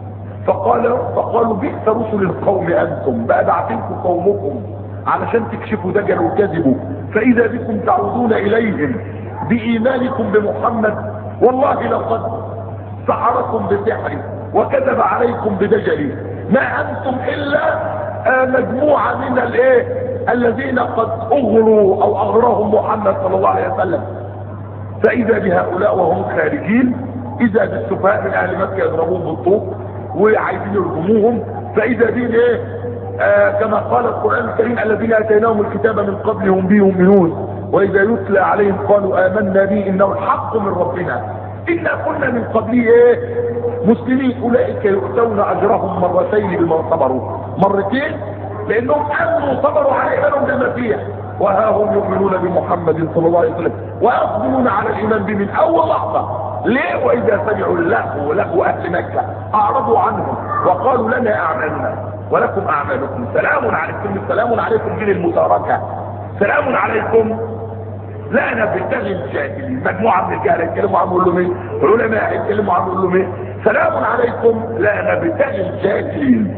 فقالوا بئس رسل القوم انتم، بقى بعتلكم قومكم علشان تكشفوا دجل وكذبوا، فاذا بكم تعودون اليهم بايمانكم بمحمد والله لقد سحركم بسحره وكذب عليكم بدجله ما انتم الا مجموعة من الايه الذين قد اغروا او اغراهم محمد صلى الله عليه وسلم. فاذا بهؤلاء وهم خارجين اذا بالسفهاء من اهل مكة يضربون بالطوق وعايزين يرجموهم. فاذا بهم ايه كما قال القرآن الكريم الذين اتيناهم الكتاب من قبلهم به يؤمنون واذا يتلى عليهم قالوا امنا به انه الحق من ربنا انا كنا من قبله ايه مسلمين. اولئك يؤتون اجرهم مرتين بما صبروا، مرتين لانهم امنوا صبروا على ايمانهم بالمسيح وها هم يؤمنون بمحمد صلى الله عليه وسلم ويقبلون على الايمان به من اول لحظه. ليه؟ واذا سمعوا اللهو ولهو اهل مكه اعرضوا عنهم وقالوا لنا اعمالنا ولكم اعمالكم سلام عليكم. السلام عليكم من المتاركه، سلام عليكم لا نبتغي الجاهلين. مجموعه من الجهل يتكلموا عنهم يقول لهم ايه؟ علماء يتكلموا عنهم يقول لهم ايه؟ سلام عليكم لا نبتغي الجاهلين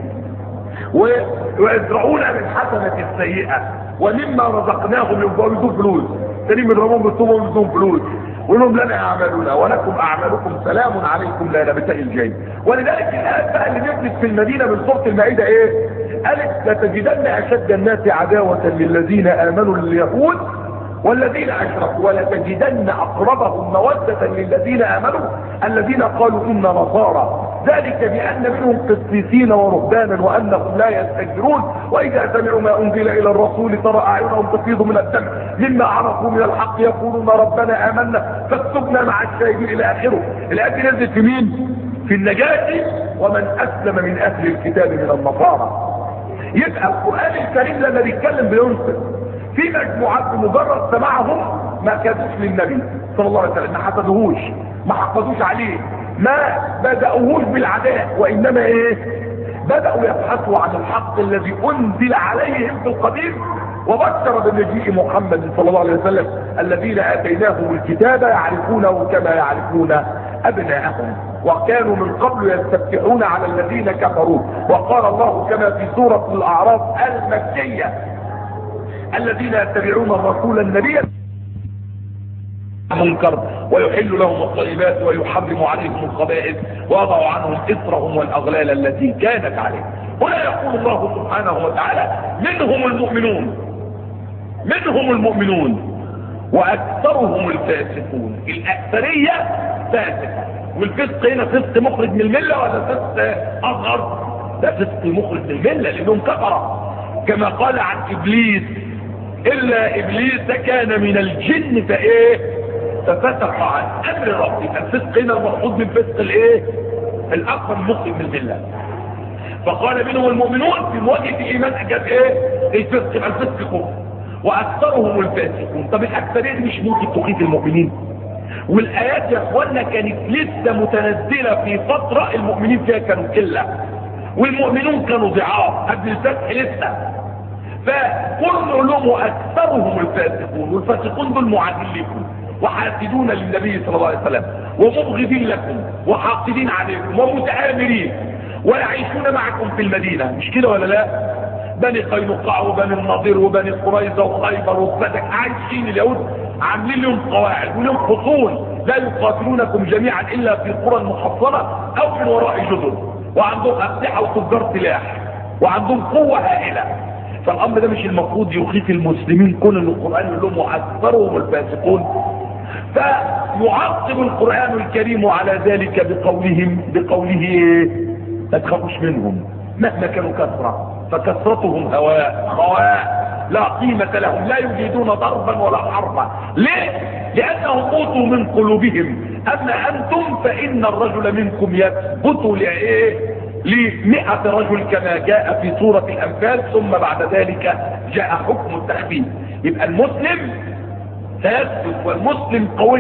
ويزرعون بالحسنه السيئه ومما رزقناهم ينفقون فلوس تانيين يضربون بالطوبه ويدوهم فلوس ويقول لهم لنا اعمالنا ولكم اعمالكم سلام عليكم لا نبتغي الجاهلين. ولذلك الآيات بقى اللي نزلت في المدينه من سوره المائده ايه؟ قالت لتجدن اشد الناس عداوه للذين امنوا اليهود والذين اشركوا ولتجدن اقربهم موده للذين امنوا الذين قالوا انا نصارى ذلك بان منهم قسيسين ورهبانا وانهم لا يستكبرون واذا سمعوا ما انزل الى الرسول ترى اعينهم تفيض من الدم مما عرفوا من الحق يقولون ربنا امنا فاكتبنا مع الشاهدين الى اخره. الايه نزلت في مين؟ في النجاشي ومن اسلم من اهل الكتاب من النصارى. يبقى القرآن الكريم لما بيتكلم بينصف في مجموعات بمجرد سماعهم ما كادوش للنبي صلى الله عليه وسلم، ما حسدوهوش، ما حفظوش عليه، ما بدأوهوش بالعداء، وانما ايه؟ بدأوا يبحثوا عن الحق الذي انزل عليهم في القديم، وبشر بمجيء محمد صلى الله عليه وسلم الذين اتيناهم الكتاب يعرفونه كما يعرفون ابناءهم، وكانوا من قبل يستفتحون على الذين كفروا. وقال الله كما في سورة الاعراف المكية: الذين يتبعون الرسول النبي منكر ويحل لهم الطيبات ويحرم عليهم الخبائث ويضع عنهم اثرهم والاغلال التي كانت عليهم. هنا يقول الله سبحانه وتعالى: منهم المؤمنون واكثرهم الفاسقون. الاكثرية فاسقة، والفسق هنا فسق مخرج من الملة ولا فسق اصغر؟ ده فسق مخرج من الملة لانهم كفرة، كما قال عن ابليس: الا ابليس كان من الجن ففسق عن امر ربه. الفسق هنا المقصود من فسق الاكبر مخرج من الملة. فقال منهم المؤمنون في مواجهة الايمان اجاب الفسق، يبقى الفسق كفر، واكثرهم الفاسقون. طب الاكثرية دي مش ممكن تخيف المؤمنين؟ والايات يا اخوانا كانت لسه متنزلة في فترة المؤمنين فيها كانوا قلة، والمؤمنون كانوا ضعاف قبل الفتح لسه. فقل لهم واكثرهم الفاسقون، والفاسقون دول معادين لكم وحاسدون للنبي صلى الله عليه وسلم ومبغضين لكم وحاقدين عليكم ومتآمرين ويعيشون معكم في المدينة، مش كده ولا لا؟ بني قينقاع وبني النضير وبني قريظة وخيبر وفتك عايشين اليهود عاملين لهم قواعد ولهم خصوم، لا يقاتلونكم جميعا الا في قرى محصنة او من وراء جدر، وعندهم اسلحة وتجار سلاح وعندهم قوة هائلة. فالامر ده مش المفروض يخيف المسلمين كون ان القرآن يقول لهم واكثرهم الفاسقون؟ فيعقب القرآن الكريم على ذلك بقوله لا تخافوش منهم مهما كانوا كثرة، فكثرتهم خواء لا قيمة لهم، لا يجيدون ضربا ولا حربا. ليه؟ لأنهم أوتوا من قلوبهم أما أنتم فإن الرجل منكم يثبت ل100 رجل كما جاء في سورة الأنفال، ثم بعد ذلك جاء حكم التخفيف. يبقى المسلم سيثبت، والمسلم قوي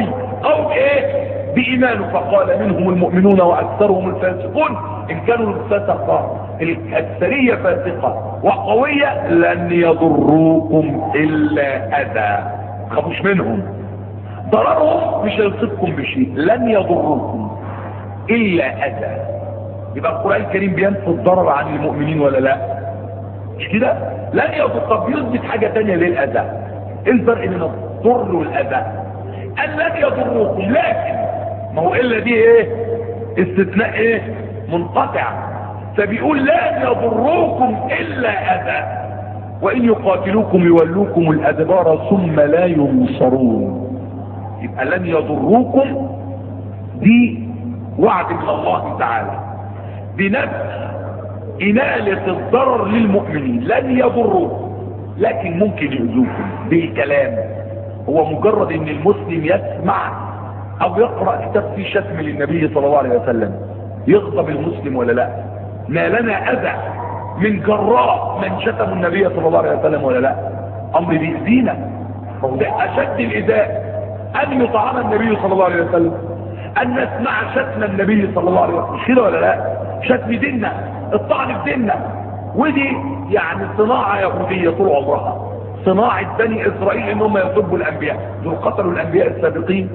بإيمانه. فقال منهم المؤمنون وأكثرهم الفاسقون. إن كانوا الفاسقة الأكثرية فاسقة وقوية لن يضروكم إلا أذى، خافوش منهم، ضررهم مش هيصيبكم بشيء، لن يضروكم إلا أذى. يبقى القرآن الكريم بينفي الضرر عن المؤمنين ولا لا؟ مش كده؟ لن يضر. طب يثبت حاجة تانية للأذى. ايه الفرق بين الضر والأذى؟ أن لن يضروكم، لكن ما هو إلا دي استثناء منقطع، فبيقول لن يضروكم إلا أذى وإن يقاتلوكم يولوكم الأدبار ثم لا ينصرون. يبقى لن يضروكم دي وعد من الله تعالى بنفس إنالة الضرر للمؤمنين. لن يضروكم لكن ممكن يؤذوكم بالكلام. هو مجرد ان المسلم يسمع او يقرأ كتاب فيه شتم للنبي صلى الله عليه وسلم يغضب المسلم ولا لا؟ ما لنا اذى من جراء من شتم النبي صلى الله عليه وسلم ولا لا؟ امر بيأذينا. ده اشد الايذاء ان يطعن النبي صلى الله عليه وسلم، ان نسمع شتم النبي صلى الله عليه وسلم، مش كده ولا لا؟ شتم ديننا، الطعن في ديننا. ودي يعني صناعة يهودية طول عمرها، صناعة بني اسرائيل انهم يسبوا الانبياء. دول قتلوا الانبياء السابقين،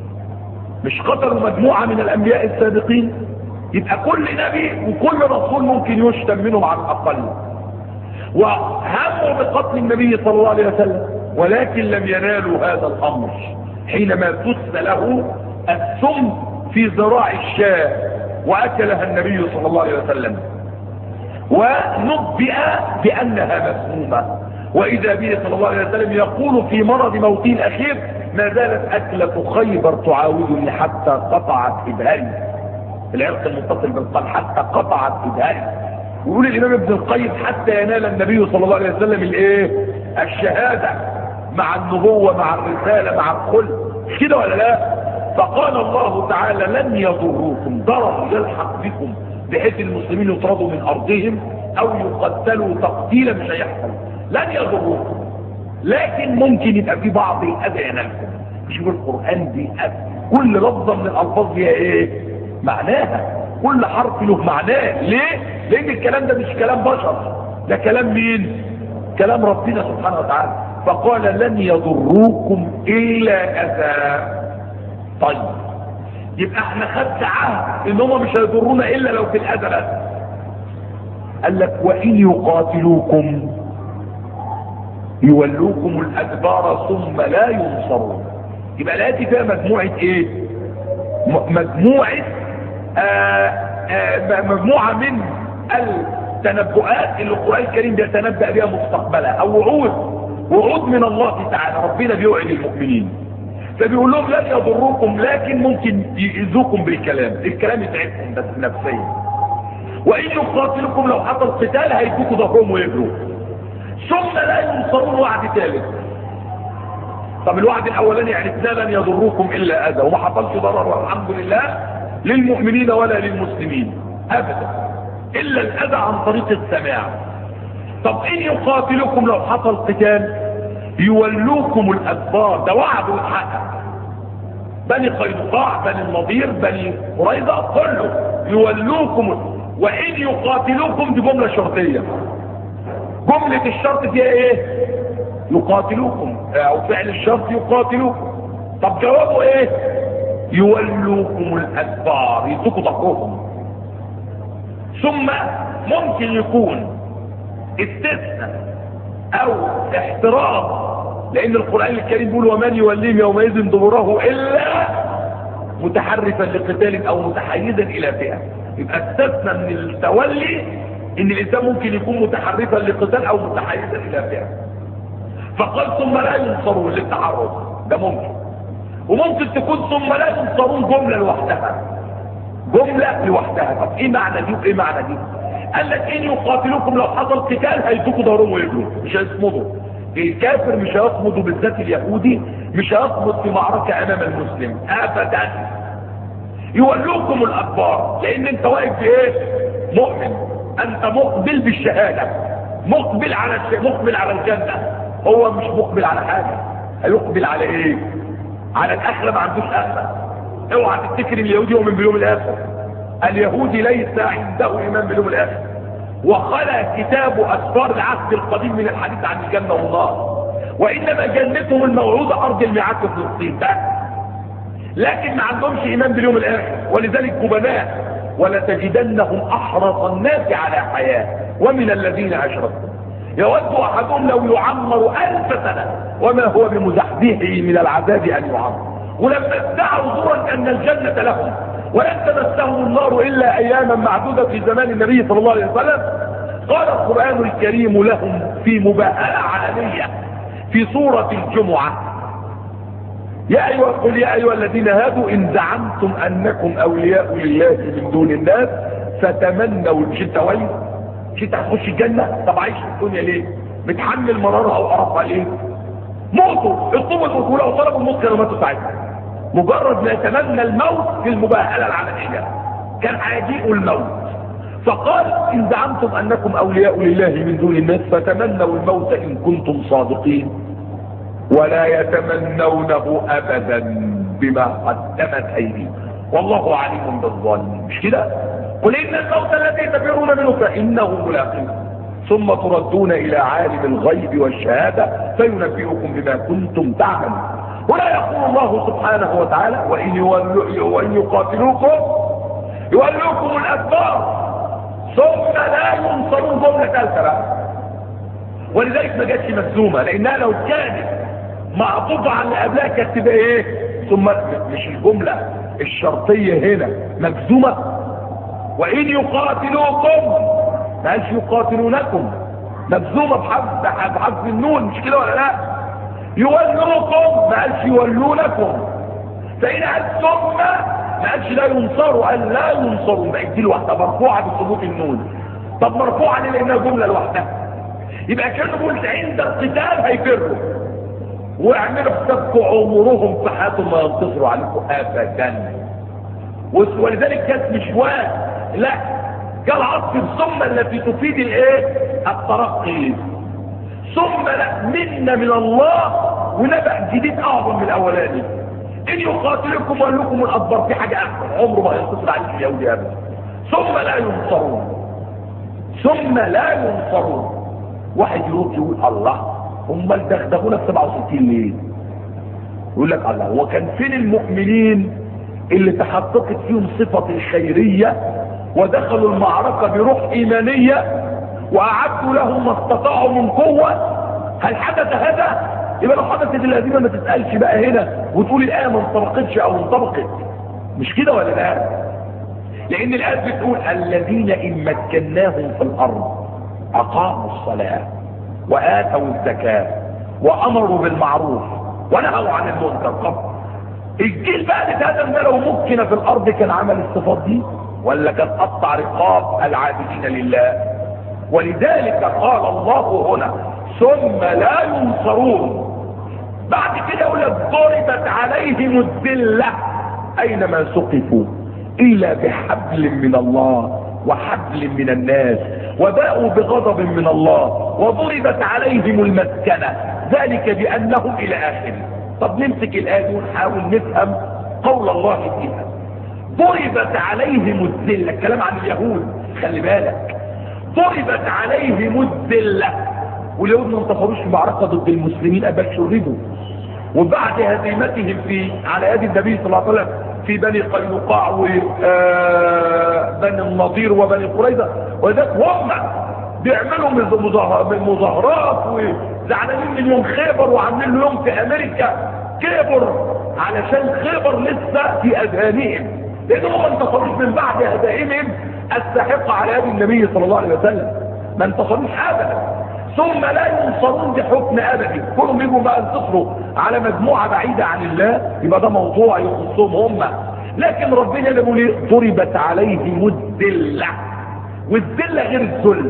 مش قتلوا مجموعة من الانبياء السابقين. يبقى كل نبي وكل رسول ممكن يشتم منهم على الاقل، وهموا بقتل النبي صلى الله عليه وسلم، ولكن لم ينالوا هذا الامر حينما دس له السم في ذراع الشاة واكلها النبي صلى الله عليه وسلم، ونبئ بانها مسمومة. واذا به صلى الله عليه وسلم يقول في مرض موته الاخير: ما زالت اكلة خيبر تعاودني حتى قطعت ابهاري. العرق المتصل بالقلب حتى قطعت ابهاري. ويقول الامام ابن القيم: حتى ينال النبي صلى الله عليه وسلم الشهادة مع النبوة مع الرسالة مع الخلد، مش كده ولا لا؟ فقال الله تعالى: لن يضروكم، ضرر يلحق بكم بحيث المسلمين يطردوا من ارضهم او يقتلوا تقتيلا مش هيحصل، لن يضروكم، لكن ممكن يبقى في بعض الاذى ينالكم. شوف القرآن دي كل لفظة من الالفاظ فيها ايه؟ معناها، كل حرف له معناه. ليه؟ لان الكلام ده مش كلام بشر، ده كلام مين؟ كلام ربنا سبحانه وتعالى. فقال لن يضروكم الا اذى. طيب يبقى احنا خدت عهد ان هم مش هيضرونا الا لو في الاذى بس. قال لك وان يقاتلوكم يولوكم الادبار ثم لا ينصرون. يبقى الآية فيها مجموعة ايه؟ مجموعة من التنبؤات اللي القرآن الكريم بيتنبأ بها مستقبلا، او وعود من الله تعالى. ربنا بيوعد المؤمنين فبيقول لهم لن يضروكم، لكن ممكن يؤذوكم بالكلام، الكلام يتعبكم بس نفسيا. وان يقاتلكم لو حصل قتال هيدوكوا ظهرهم ويجروا، ثم لا ينصرون. وعد ثالث. طب الوعد الاولاني عرفنا لن يضروكم الا اذى، وما حصلش ضرر والحمد لله للمؤمنين ولا للمسلمين ابدا الا الاذى عن طريق السماع. طب ان يقاتلكم لو حصل قتال يولوكم الادبار، ده وعد واتحقق. بني قينقاع، بني النضير، بني قريظة كله يولوكم. وان يقاتلوكم دي جملة شرطية، جملة الشرط فيها ايه؟ يقاتلوكم، او فعل الشرط يقاتلوكم. طب جوابه ايه؟ يولوكم الادبار، يدوكوا ظهرهم. ثم ممكن يكون استثناء او احتراز، لان القرآن الكريم بيقول ومن يوليهم يومئذ دبره الا متحرفا لقتال او متحيزا الى فئة. يبقى استثنى من التولي ان الانسان ممكن يكون متحرفا لقتال او متحيزا الى فئة. فقال ثم لا ينصرون للتعرض، ده ممكن. وممكن تكون ثم لا ينصرون جملة لوحدها، جملة لوحدها. طب ايه معنى دي وايه معنى دي؟ قال لك ان يقاتلوكم لو حصل قتال هيدوكوا ظهرهم ويجروا، مش هيصمدوا. الكافر مش هيصمد، بالذات اليهودي مش هيصمد في معركة امام المسلم ابدا. يولوكم الادبار، لان انت واقف في ايه؟ مؤمن، انت مقبل بالشهادة، مقبل على الشيء، مقبل على الجنة. هو مش مقبل على حاجة، هيقبل على ايه؟ على الاخرة. ما عندوش اخرة. اوعى تفتكر اليهودي يؤمن باليوم الاخر. اليهودي ليس عنده ايمان باليوم الاخر، وخلى كتابه اسفار العهد القديم من الحديث عن الجنة والنار، وانما جنتهم الموعودة ارض الميعاد في فلسطين بس. لكن ما عندهمش ايمان باليوم الاخر، ولذلك جبناء. ولتجدنهم احرص الناس على حياة ومن الذين اشركوا يود احدهم لو يعمر 1000 سنة وما هو بمزحزحه من العذاب ان يعمر. ولما ادعوا زورا ان الجنة لهم ولن تمسهم النار الا اياما معدودة في زمان النبي صلى الله عليه وسلم، قال القرآن الكريم لهم في مباهلة علنية في سورة الجمعة: قل يا ايها الذين هادوا ان زعمتم انكم اولياء لله من دون الناس فتمنوا الشتوين. شتا هتخش الجنة؟ طب عايش في الدنيا ليه؟ بتحمل مرارها او قرفها ليه؟ موتوا، اطلبوا البطولة وطلبوا الموت كانوا ماتوا ساعتها. مجرد ما يتمنى الموت في المباهلة العلنية كان هيجيء الموت. فقال ان زعمتم انكم اولياء لله من دون الناس فتمنوا الموت ان كنتم صادقين ولا يتمنونه ابدا بما قدمت ايديهم والله عليم بالظالمين. مش كده؟ قل ان الموت الذي تفرون منه فانه ملاقيكم ثم تردون الى عالم الغيب والشهاده فينبئكم بما كنتم تعملون. ولا يقول الله سبحانه وتعالى وان يقاتلوكم يولوكم الادبار ثم لا ينصرون، جمله ثالثه بقى. ولذلك ما جاتش مجزومه، لانها لو كانت معطوفه على اللي قبلها كانت تبقى ايه؟ ثم مش الجمله الشرطيه هنا مجزومه. وان يقاتلوكم ما قالش يقاتلونكم، مجزومه بحذف النون، مش كده ولا لا؟ يولوكم ما قالش يولونكم. فإن قال ثم ما قالش لا ينصروا، قال لا ينصروا، بقت دي لوحدها مرفوعه بثبوت النون. طب مرفوعه ليه؟ لانها جمله لوحدها. يبقى كانوا قلت عند القتال هيفروا واعملوا حسابكم عمرهم في حياتهم ما ينتصروا عليكم ابدا. ولذلك كانت مش لا قال عطف ثم التي تفيد الايه؟ الترقي. ثم منا من الله ونبأ جديد اعظم من الاولاني. ان يقاتلكم ولكم الاكبر، في حاجه اكبر عمره ما هينتصر عليك اليهودي ابدا. ثم لا ينصرون، ثم لا ينصرون. واحد يروح يقول الله امال دغدغونا في 67 ليه؟ يقول لك الله هو كان فين المؤمنين اللي تحققت فيهم صفه الخيريه ودخلوا المعركه بروح ايمانيه واعدوا لهم ما استطاعوا من قوه؟ هل حدث هذا؟ يبقى لو حدثت الهزيمه ما تسالش بقى هنا وتقول الايه ما انطبقتش او انطبقت. مش كده ولا لا؟ لان الايه بتقول الذين ان مكناهم في الارض اقاموا الصلاه واتوا الزكاه وامروا بالمعروف ونهوا عن المنكر. طب الجيل بعد هذا ده لو مكن في الارض كان عمل الصفات دي ولا كان قطع رقاب العابدين لله؟ ولذلك قال الله هنا ثم لا ينصرون. بعد كده يقول لك ضربت عليهم الذله اينما سقفوا الا بحبل من الله وحبل من الناس وباءوا بغضب من الله وضربت عليهم المسكنه ذلك بانهم الى اخره. طب نمسك الايه ونحاول نفهم قول الله فيها. ضربت عليهم الذله، الكلام عن اليهود خلي بالك. ضربت عليهم الذله، واليهود ما انتصروش في معركه ضد المسلمين ابل شردوا، وبعد هزيمتهم على يد النبي صلى الله عليه وسلم في بني قينقاع وبني النضير وبني قريظه، ولذلك هم بيعملوا مظاهرات وزعلانين من يوم خيبر وعاملين له يوم في امريكا كبر علشان خيبر لسه في اذهانهم، لانهم ما انتصروش من بعد هزائمهم الساحقه على يد النبي صلى الله عليه وسلم، ما انتصروش ابدا. ثم لا ينصرون بحكم ابدي، كلهم يجوا بقى ينتصروا على مجموعه بعيده عن الله، يبقى ده موضوع يخصهم هم. لكن ربنا اللي بيقول ايه؟ ضربت عليهم الذله، والذله غير الذل.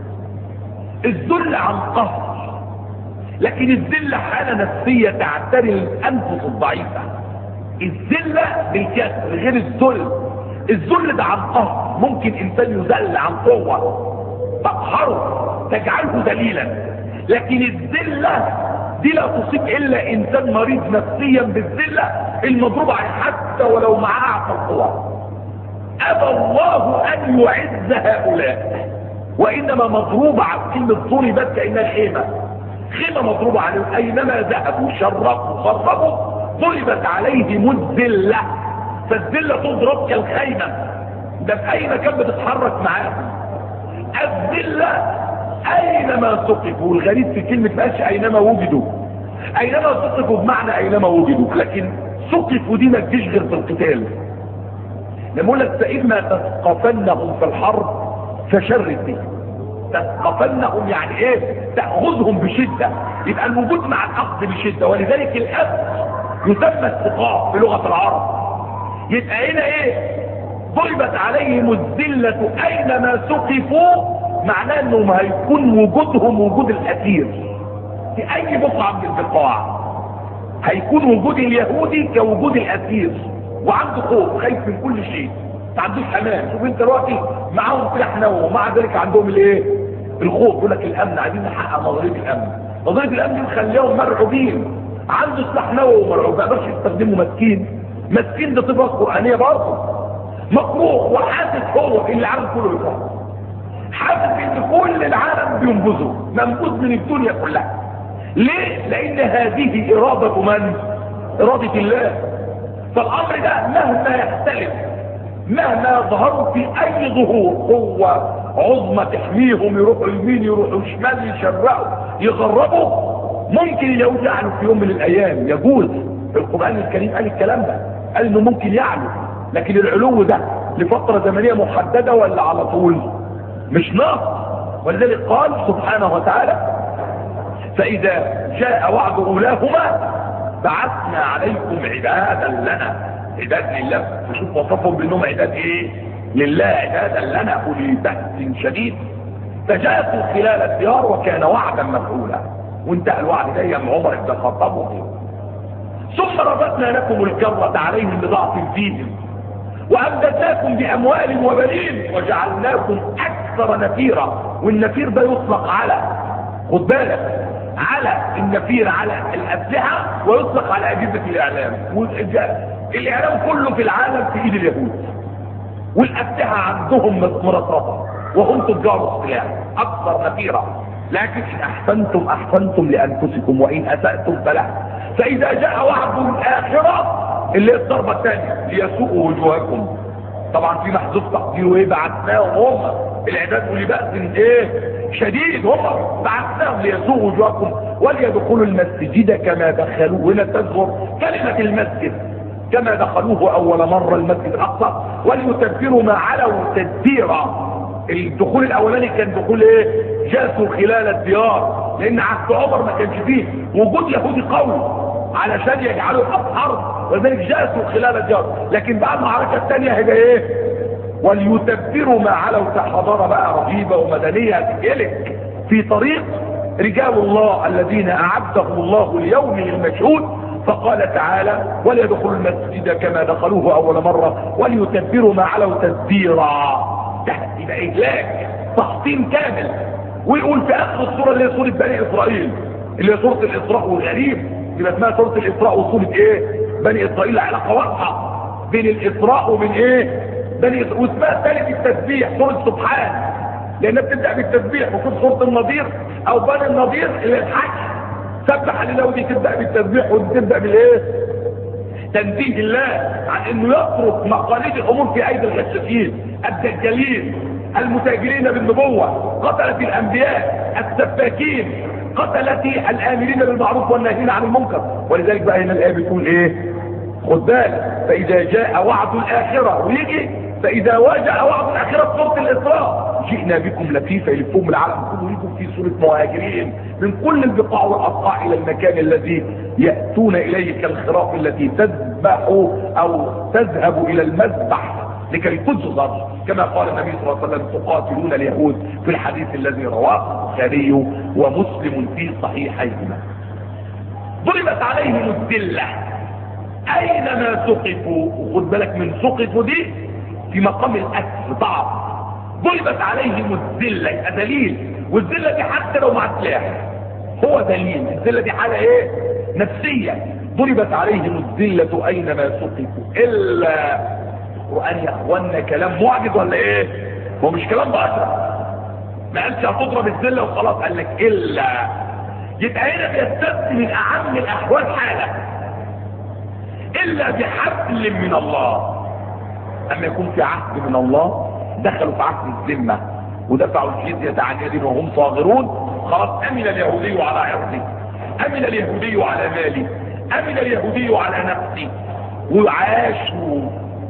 الذل عن قهر، لكن الذله حاله نفسيه تعتري الانفس الضعيفه. الذله بالكسر غير الذل. الذل ده عن قهر، ممكن انسان يذل عن قوه تقهره تجعله ذليلا، لكن الذله دي لا تصيب الا انسان مريض نفسيا بالذله المضروب عليه حتى ولو معاه اعطى القوى. ابى الله ان يعز هؤلاء، وانما مضروبه على كلمه ضربت كانها خيمه، خيمه مضروبه عليهم اينما ذهبوا شرقوا خربوا ضربت عليهم الذله. فالذله تضرب كالخيمه، ده في اي مكان بتتحرك معاهم. الذله اينما ثقفوا، والغريب في كلمه ما قالش اينما وجدوا، اينما ثقفوا بمعنى اينما وجدوا، لكن ثقفوا دي ما تجيش غير في القتال. لما يقول لك فاما تثقفنهم في الحرب فشرد بهم. تثقفنهم يعني ايه؟ تاخذهم بشده، يبقى الوجود مع الاخذ بشده، ولذلك الاخذ يسمى الثقاف في لغه العرب. يبقى هنا ايه؟ ضربت عليهم الذله اينما ثقفوا، معناه انهم هيكون وجودهم وجود الاسير في اي بقعه من البقاع، هيكون وجود اليهودي كوجود الاسير، وعنده خوف خايف من كل شيء، ما عندوش امان. شوف انت دلوقتي معاهم سلاح نووي ومع ذلك عندهم الايه؟ الخوف. يقول لك الامن، عايزين نحقق نظريه الامن. نظريه الامن دي مخليهم مرعوبين، عنده سلاح نووي ومرعوب ما يقدرش يستخدمه. مسكين ده صفه قرانيه برضه، مكروه وحاسس هو اللي العالم كله يكره، حاسس ان كل العالم بينبذه، منبوذ من الدنيا كلها. ليه؟ لان هذه اراده من؟ اراده الله. فالامر ده مهما يختلف، مهما يظهروا في اي ظهور قوه عظمى تحميهم، يروحوا يمين يروحوا شمال يشرقوا يغربوا، ممكن اليهود يعلوا في يوم من الايام، يجوز. القران الكريم قال الكلام ده، قال انه ممكن يعلوا، لكن العلو ده لفتره زمنيه محدده ولا على طول؟ مش ناقص. ولذلك قال سبحانه وتعالى فاذا جاء وعد اولاهما بعثنا عليكم عبادا لنا. عباد لله، نشوف وصفهم بانهم عباد ايه؟ لله، عبادا لنا اولي بأس شديد فجاءوا خلال الديار وكان وعدا مفعولا. وانتهى الوعد ده ايام عمر بن الخطاب وغيره. ثم رددنا لكم الكرة عليهم بضعف فيهم وامددناكم باموال وبنين وجعلناكم اكثر نفيرا. والنفير ده يطلق على، خد بالك، على النفير على الاسلحه، ويطلق على اجهزه الاعلام. الاعلام كله في العالم في ايد اليهود، والاسلحه عندهم مرطرطه، وهم تجار السلاح اكثر نفيرا. لكن ان احسنتم احسنتم لانفسكم وان اساتم فلها. فاذا جاء وعد الاخره اللي هي الضربه الثانيه ليسوءوا وجوهكم، طبعا في محذوف تقديره ايه؟ بعثناهم هم العباد ولي باس ايه شديد، هم بعثناهم ليسوءوا وجوهكم وليدخلوا المسجد كما دخلوه. هنا تذكر كلمه المسجد كما دخلوه اول مره، المسجد الاقصى، وليتدبروا ما علوا تدبيرا. الدخول الاولاني كان دخول ايه؟ جاسوا خلال الديار، لان عهد عمر ما كانش فيه وجود يهودي قوي علشان يجعلوا الحرب حرب، ولذلك جاسوا خلال الديار. لكن بعد المعركه الثانيه هيبقى ايه؟ وليتدبروا ما علوا. حضاره بقى رهيبه ومدنيه هتجلك في طريق رجال الله الذين اعدهم الله ليومه المشهود. فقال تعالى وليدخلوا المسجد كما دخلوه اول مره وليتدبروا ما علوا تدبيرا. يبقى اهلاك تحطيم كامل. ويقول في اخر السوره اللي هي سوره بني اسرائيل، اللي هي سوره الاسراء والغريب، يبقى اسمها سوره الاسراء وسوره ايه؟ بني اسرائيل. علاقه واضحه بين الاسراء وبين ايه؟ بني اسرائيل. واسمها ثالث التسبيح سوره سبحان، لانها بتبدا بالتسبيح. وفي سوره النضير او بني النضير اللي هي الحج، سبح لله، ودي تبدا بالتسبيح ودي تبدا بالايه؟ تنزيه الله عن انه يترك مقاليد الامور في ايدي الغشاشين الدجالين المتاجرين بالنبوه، قتله الانبياء السفاكين، قتله الامرين بالمعروف والناهين عن المنكر. ولذلك بقى هنا الايه بتقول ايه؟ خد بالك، فاذا جاء وعد الاخره، ويجي فاذا وجاء وعد الاخره في سوره الاسراء جئنا بكم لفيفا، يلفهم العالم كله لكم في سوره مهاجرين من كل البقاع والاصقاع الى المكان الذي ياتون اليه كالخراف التي تذبح او تذهب الى المذبح لكي تجزر، كما قال النبي صلى الله عليه وسلم تقاتلون اليهود في الحديث الذي رواه البخاري ومسلم في صحيحيهما. ضربت عليهم الذله اينما ثقفوا. وخد بالك من ثقفوا دي في مقام الاكل ضعف. ضربت عليهم الذله، يبقى دليل، والذله دي حتى لو مع سلاح هو دليل. الذله دي حاله ايه؟ نفسيه. ضربت عليهم الذله اينما ثقفوا الا. القران يا اخوانا كلام معجز ولا ايه؟ هو مش كلام بشر، ما قالش هتضرب الذله وخلاص، قال لك الا. يبقى هنا بيستثني من اعم الاحوال حاله الا بحبل من الله. اما يكون في عهد من الله، دخلوا في عهد الذمه ودفعوا الجزيه عن يد وهم صاغرون، خلاص امن اليهودي على عرضه، امن اليهودي على ماله، امن اليهودي على نفسه، وعاشوا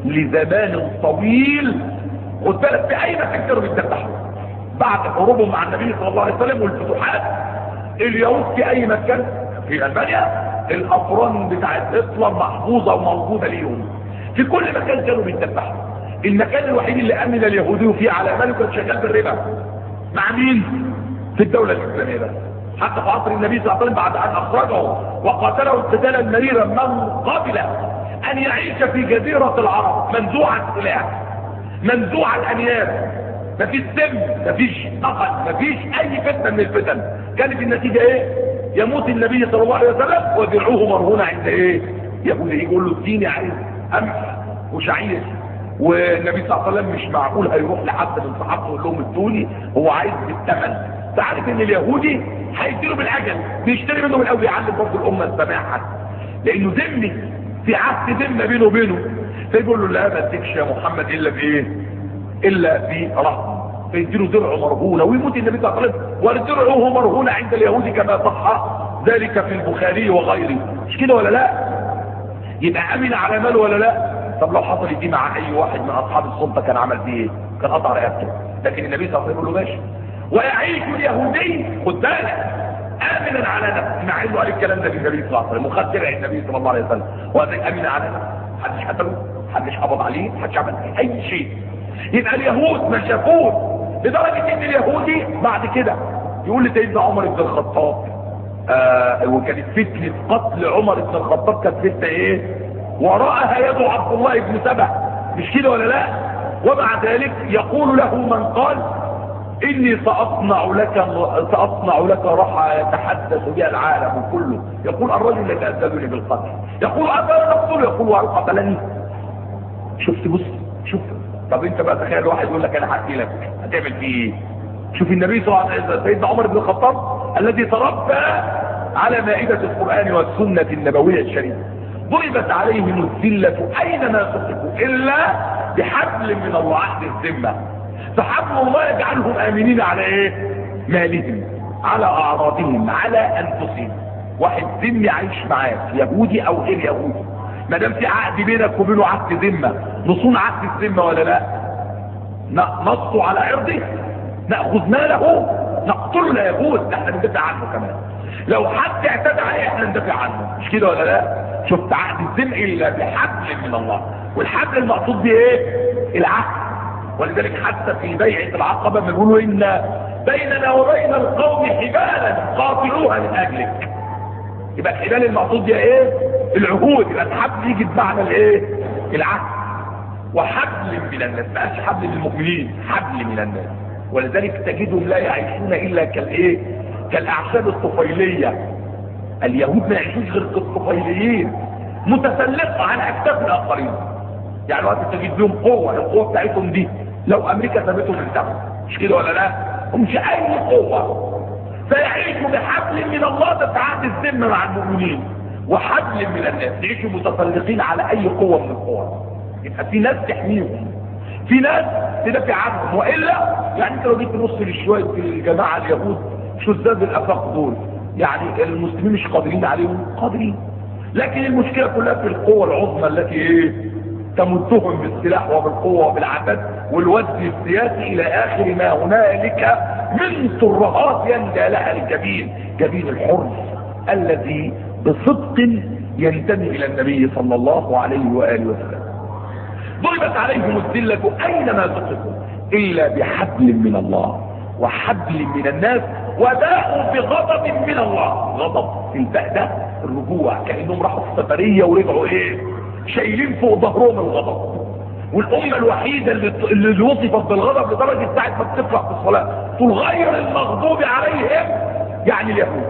لزمان طويل. خد بالك في اي مكان كانوا بيتذبحوا بعد حروبهم مع النبي صلى الله عليه وسلم والفتوحات. اليهود في اي مكان، في المانيا الافران بتاعت هتلر محفوظه وموجوده ليهم في كل مكان كانوا بيتذبحوا. المكان الوحيد اللي امن اليهودي فيه على ماله كان شغال بالربا. مع مين؟ في الدوله الاسلاميه بس. حتى في عصر النبي صلى الله عليه وسلم بعد ان اخرجه وقاتله قتالا مريرا من قبل ان يعيش في جزيره العرب منزوع السلاح منزوع الانياب، مفيش سم، مفيش قتل، مفيش اي فتنه من الفتن. كانت النتيجه ايه؟ يموت النبي صلى الله عليه وسلم ودرعوه مرهونه عند ايه؟ يهودي يقول له اديني عايز قمح وشعير. والنبي صلى الله عليه وسلم مش معقول هيروح لحد من صحابته يقول لهم ادوني، هو عايز بالثمن. تعرف ان اليهودي هيديله بالاجل، بيشتري منه من الاول، يعلم برضه الامه السماحه لانه ذمي، في عهد ذمه بينه وبينه. فيقول له لا ما اديكش يا محمد الا بايه؟ الا برهن. فيديله درع مرهونه ويموت النبي صلى الله عليه وسلم ودرعه مرهونه عند اليهود كما صح ذلك في البخاري وغيره. مش كده ولا لا؟ يبقى امن على ماله ولا لا؟ طب لو حصل دي مع اي واحد من اصحاب السلطه كان عمل فيه ايه؟ كان قطع رقبته. لكن النبي صلى الله عليه وسلم يقول له ماشي. ويعيش اليهودي خد بالك امنا على نفسه، مع انه قال الكلام ده في النبي صلى الله عليه وسلم وخد درع النبي صلى الله عليه وسلم، وهذا امن على نفسه، محدش قتله، محدش قبض عليه، محدش عمل اي شيء. يبقى اليهود ما شافوه لدرجه ان اليهودي بعد كده يقول لسيدنا عمر بن الخطاب وكانت فتنه قتل عمر بن الخطاب كانت فتنه ايه؟ وراءها يد عبد الله بن سبأ مش كده ولا لا؟ ومع ذلك يقول له من قال اني ساصنع لك رحى يتحدث بها العالم كله، يقول الرجل الذي أذنني بالقتل، يقول أنا نقتله، يقول وهل قتلني؟ شفت؟ بص شوف. طب انت بقى تخيل واحد يقول لك انا هحكي لك، هتعمل فيه ايه؟ شوف النبي صلى الله عليه وسلم، سيدنا عمر بن الخطاب الذي تربى على مائدة القرآن والسنة النبوية الشريفة، ضربت عليهم الذلة اينما ثقفوا الا بحبل من الله، عهد الذمة. فحبل الله يجعلهم امنين على ايه؟ مالهم، على اعراضهم، على انفسهم. واحد ذمي عايش معاك، يهودي او غير يهودي، ما دام في عقد بينك وبينه عقد ذمه، نصون عقد الذمه ولا لا؟ نصوا على عرضه، ناخذ ماله، نقتله، لا يجوز، احنا ندافع عنه كمان. لو حد اعتدى عليه احنا ندافع عنه، مش كده ولا لا؟ شفت؟ عقد الذمه الا بحبل من الله، والحبل المقصود به ايه؟ العهد. ولذلك حتى في بيعه العقبه بيقولوا ان بيننا وبين القوم حبالا قاتلوها من اجلك. يبقى الحبال المقصود بها ايه؟ العهود. يبقى الحبل يجي بمعنى الايه؟ العهد. وحبل من الناس، ما قالش حبل للمؤمنين، حبل من الناس. ولذلك تجدهم لا يعيشون الا كالايه؟ كالاعشاب الطفيليه. اليهود ما يعيشوش غير كالطفيليين، متسلقه على اكتاف الاخرين. يعني وقت تجد لهم قوه، القوه بتاعتهم دي لو امريكا سابتهم انتهوا، مش كده ولا لا؟ همش اي قوه. فيعيشوا بحبل من الله، ده عهد الذمه مع المؤمنين، وحبل من الناس، يعيشوا متسلقين على اي قوه من القوى. يبقى في ناس تحميهم، في ناس تدافع عنهم، والا يعني انت لو جيت تبص لشويه في الجماعه اليهود شذاذ الافاق دول، يعني المسلمين مش قادرين عليهم، قادرين، لكن المشكله كلها في القوه العظمى التي ايه؟ تمدهم بالسلاح وبالقوه وبالعدد والوزن السياسي الى اخر ما هنالك من ترهات يندى لها الجبين، جبين الحر الذي بصدق ينتمي الى النبي صلى الله عليه واله وسلم. ضربت عليهم الذله اينما ثقفوا الا بحبل من الله وحبل من الناس، وباءوا بغضب من الله. غضب في الباء ده الرجوع، كانهم راحوا في سفريه ورجعوا ايه؟ شايلين فوق ظهرهم الغضب. والامه الوحيده اللي وصفت بالغضب لدرجه ساعه ما بتقرا في الصلاه تقول غير المغضوب عليهم، يعني اليهود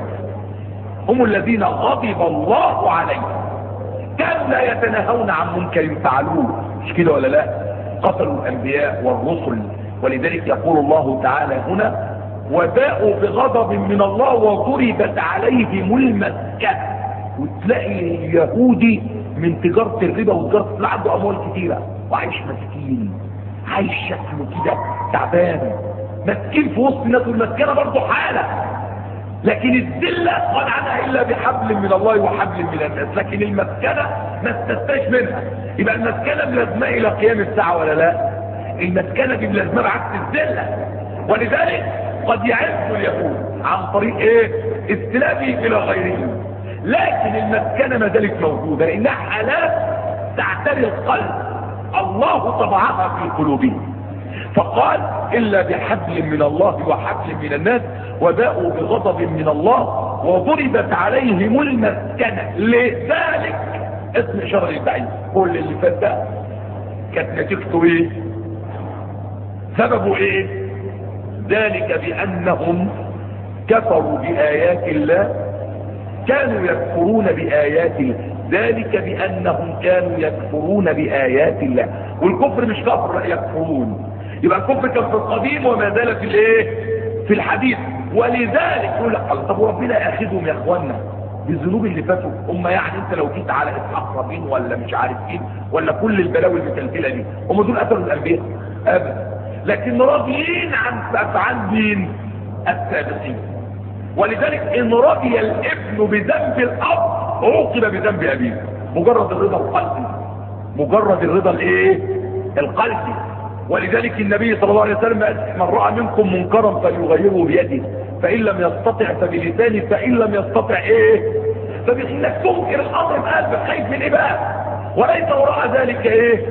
هم الذين غضب الله عليهم، كانوا لا يتناهون عن منكر فعلوه، مش كده ولا لا؟ قتلوا الانبياء والرسل. ولذلك يقول الله تعالى هنا وباءوا بغضب من الله وضربت عليهم المسكنه. وتلاقي اليهودي من تجاره الربا وتجاره عنده اموال كتيره وعايش مسكين، عايش شكله كده تعبان مسكين في وسط الناس، والمسكنه برضه حاله. لكن الذله قال عنها الا بحبل من الله وحبل من الناس، لكن المسكنه ما استثناش منها. يبقى المسكنه ملازمه الى قيام الساعه ولا لا؟ المسكنه دي ملازمه بعكس الذله. ولذلك قد يعز اليهود عن طريق ايه؟ استلامهم الى غيرهم، لكن المسكنه ما زالت موجوده لانها حالات تعتري القلب، الله طبعها في قلوبهم. فقال الا بحبل من الله وحبل من الناس وباءوا بغضب من الله وضربت عليهم المسكنه. لذلك اسم شر البعيد، كل اللي فات ده كانت نتيجته ايه؟ سببه ايه؟ ذلك بانهم كفروا بايات الله، كانوا يكفرون بآيات الله. ذلك بأنهم كانوا يكفرون بآيات الله. والكفر مش كفر، لا يكفرون. يبقى الكفر كان في القديم وما زال في الايه؟ في الحديث. ولذلك يقول لك طب ربنا ياخذهم يا اخوانا بالذنوب اللي فاتوا، هم يعني انت لو جيت على اسحاق رابين ولا مش عارف ايه ولا كل البلاوي المتلتله دي، هم دول قتلوا الانبياء؟ ابدا. لكن راضيين عن افعال مين؟ السابقين. ولذلك ان رضي الابن بذنب الاب عوقب بذنب ابيه. مجرد الرضا القلبي، مجرد الرضا الايه؟ القلبي. ولذلك النبي صلى الله عليه وسلم قال من راى منكم منكرا فليغيره بيده، فان لم يستطع فبلسانه، فان لم يستطع ايه؟ فبانك تنكر الامر بقلبك. خايف من ايه بقى؟ وليس وراء ذلك ايه؟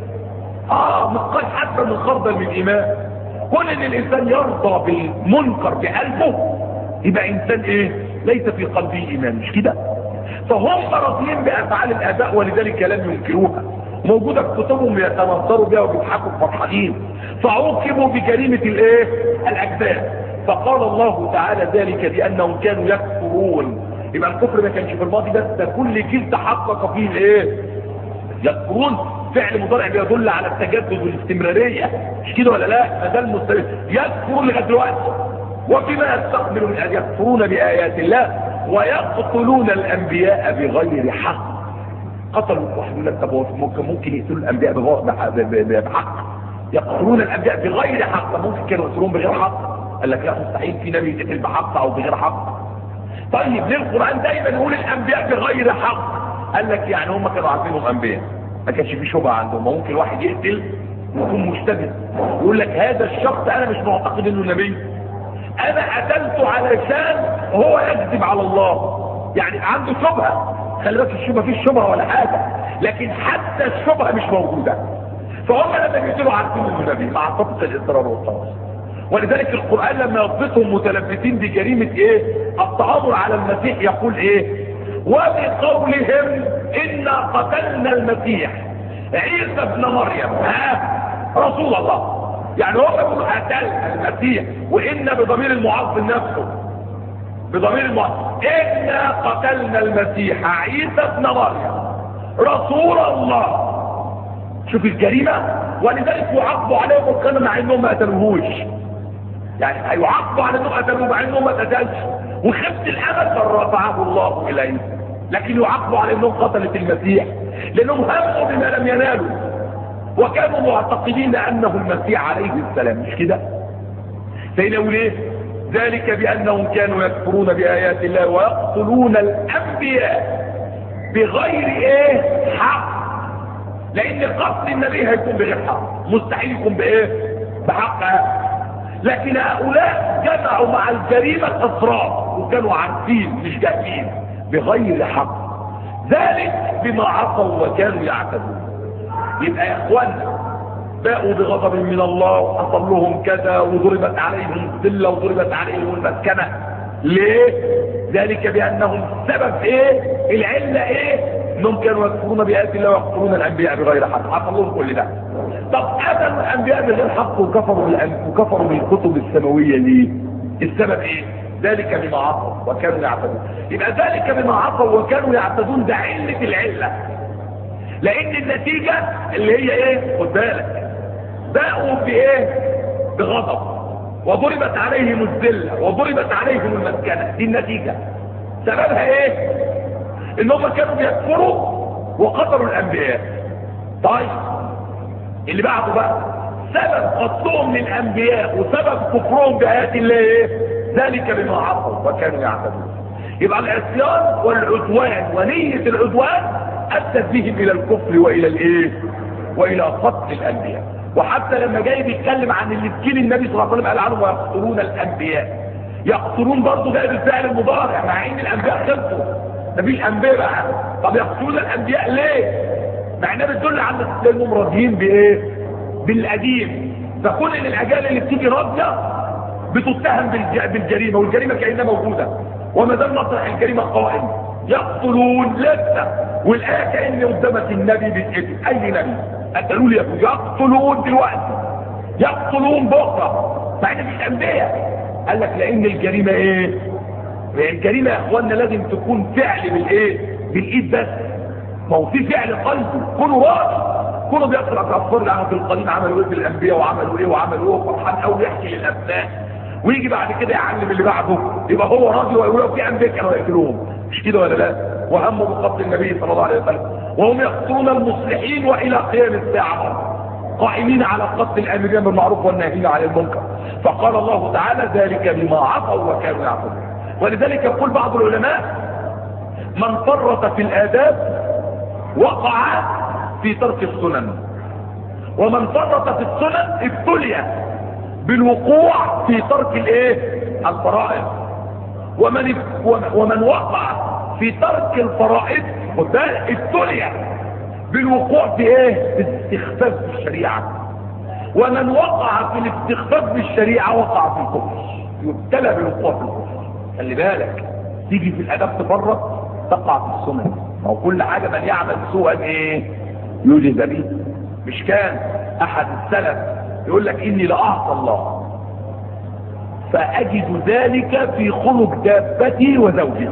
مثقال حتى من خردل من ايمان. كون ان الانسان يرضى بالمنكر بقلبه يبقى انسان ايه؟ ليس في قلبه ايمان، مش كده؟ فهم راضيين بافعال الاباء ولذلك لم ينكروها. موجودة في كتبهم يتنظروا بها وبيضحكوا فرحانين. فعوقبوا بجريمة الايه؟ الاجسام. فقال الله تعالى ذلك بانهم كانوا يكفرون. يبقى الكفر ما كانش في الماضي بس، ده كل جيل تحقق فيه الايه؟ يكفرون. فعل مضارع بيدل على التجدد والاستمرارية، مش كده ولا لا؟ فده المستمر يكفرون لغايه دلوقتي. وفيما يستقبل من ان يكفرون بايات الله ويقتلون الانبياء بغير حق. قتلوا واحد يقول لك طب ممكن يقتلوا الانبياء بحق. يقتلون الانبياء بغير حق، ممكن كانوا يقتلون بغير حق. قال لك لا مستحيل في نبي يقتل بحق او بغير حق. طيب ليه القران دايما يقول الانبياء بغير حق؟ قال لك يعني هم كانوا عارفينهم انبياء، ما كانش في شبهه عندهم. ممكن واحد يقتل ويكون مشتبه يقول لك هذا الشخص انا مش معتقد انه نبي، انا قتلته علشان هو يكذب على الله، يعني عنده شبهه. خلي بالك الشبهه فيش شبهه ولا حاجه، لكن حتى الشبهه مش موجوده. فهم لما بيقتلوا عارفين انه نبي مع طبق الاضطرار والتواصل. ولذلك القران لما يضبطهم متلبسين بجريمه ايه؟ التآمر على المسيح يقول ايه؟ وبقولهم انا قتلنا المسيح عيسى ابن مريم رسول الله. يعني هو بيقول قتل المسيح، وان بضمير المعظم نفسه، بضمير المعظم انا قتلنا المسيح عيسى ابن مريم رسول الله. شوف الجريمه. ولذلك يعاقبوا عليه وكانوا مع انهم ما قتلوهوش، يعني هيعاقبوا على انهم قتلوه مع انهم ما قتلش، وخفت الامل فرفعه الله اليه. لكن يعاقبوا على انهم قتلت المسيح لانهم هموا بما لم ينالوا، وكانوا معتقدين انه المسيح عليه السلام، مش كده؟ فإنه ليه؟ ذلك بانهم كانوا يكفرون بايات الله ويقتلون الانبياء بغير ايه؟ حق. لان قتل النبي هيكون بغير حق، مستحيل يكون بايه؟ بحق. لكن هؤلاء جمعوا مع الجريمة اسرار وكانوا عارفين مش جاهلين بغير حق، ذلك بما عصوا وكانوا يعتدون. يبقى يا اخوانا باءوا بغضب من الله وحصل لهم كذا وضربت عليهم الذله وضربت عليهم المسكنه. ليه؟ ذلك بانهم سبب ايه؟ العله ايه؟ انهم كانوا يكفرون بآيات الله ويقتلون الانبياء بغير حق. حصل لهم كل ده. طب قتلوا الانبياء بغير حق وكفروا بالكتب السماويه ليه؟ السبب ايه؟ ذلك بما عصوا وكانوا يعتدون. يبقى ذلك بما عصوا وكانوا يعتدون ده علة العلة، لان النتيجة اللي هي ايه؟ خد بالك باءوا بايه؟ بغضب وضربت عليهم الذلة وضربت عليهم المسكنة. دي النتيجة. سببها ايه؟ ان هم كانوا بيكفروا وقتلوا الانبياء. طيب اللي بعده بقى سبب قتلهم للانبياء وسبب كفرهم بآيات الله ايه؟ ذلك بما عصوا وكانوا يعتدون. يبقى العصيان والعدوان ونية العدوان ادت بهم الى الكفر والى الايه؟ والى قتل الانبياء. وحتى لما جاي بيتكلم عن اللي بكين النبي صلى الله عليه وسلم قال عنهم ويقتلون الانبياء. يقتلون برضه ده بالفعل المضارع مع ان الانبياء خلصوا مفيش انبياء بقى. طب يقتلون الانبياء ليه؟ مع انها بتدل على انهم راضيين بايه؟ بالقديم. فكل الاجيال اللي بتيجي راضيه بتتهم بالجريمه، والجريمه كانها موجوده وما زال مطرح الجريمه قائم. يقتلون لسه، والايه كان قدامك النبي بيتقتل. اي نبي قتلوا لي يقتلون دلوقتي، يقتلون بكره، مع ان مش انبياء. قال لك لان الجريمه ايه؟ الجريمه يا اخوانا لازم تكون فعل بالايه؟ بالايد بس. ما هو في فعل قلبي كونوا راضي، كونوا بيقرا كفار العهد القديم عملوا ايه بالانبياء وعملوا ايه وعملوا ايه وفرحان قوي يحكي للابناء، ويجي بعد كده يعلم اللي بعده يبقى هو راضي ويقول في انبياء كانوا يقتلوهم، مش كده ولا لا؟ وهموا بقتل النبي صلى الله عليه وسلم وهم يقتلون المصلحين والى قيام الساعه قائمين على قتل الامرين بالمعروف والناهين عن المنكر. فقال الله تعالى ذلك بما عصوا وكانوا يعتدون. ولذلك يقول بعض العلماء من فرط في الآداب وقع في ترك السنن، ومن فرط في السنن ابتلي بالوقوع في ترك الايه؟ الفرائض. ومن وقع في ترك الفرائض ابتلي بالوقوع في ايه؟ في الاستخفاف بالشريعة. ومن وقع في الاستخفاف بالشريعة وقع في الكفر، يبتلى بالوقوع في الكفر. خلي بالك تيجي في الاداب تفرط تقع في السنن. ما هو كل حاجة من يعمل سوءا ايه؟ يوجد به. مش كان احد السلف يقول لك اني لاعصى الله فاجد ذلك في خلق دابتي وزوجي،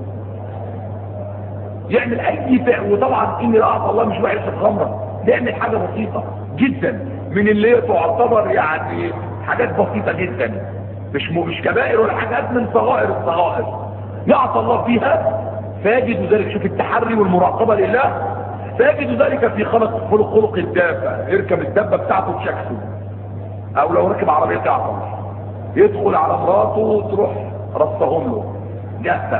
يعمل اي فعل. وطبعا اني لاعصى الله مش بقى يشرب خمره، بيعمل حاجه بسيطه جدا من اللي هي تعتبر يعني حاجات بسيطه جدا، مش كبائر ولا حاجات من صغائر الصغائر، يعصى الله فيها فيجد ذلك. شوف التحري والمراقبه لله، فيجد ذلك في خلق الدابه. يركب الدابه بتاعته بشكله، او لو ركب عربيه تعطل يدخل على مراته تروح رصهم له جثه.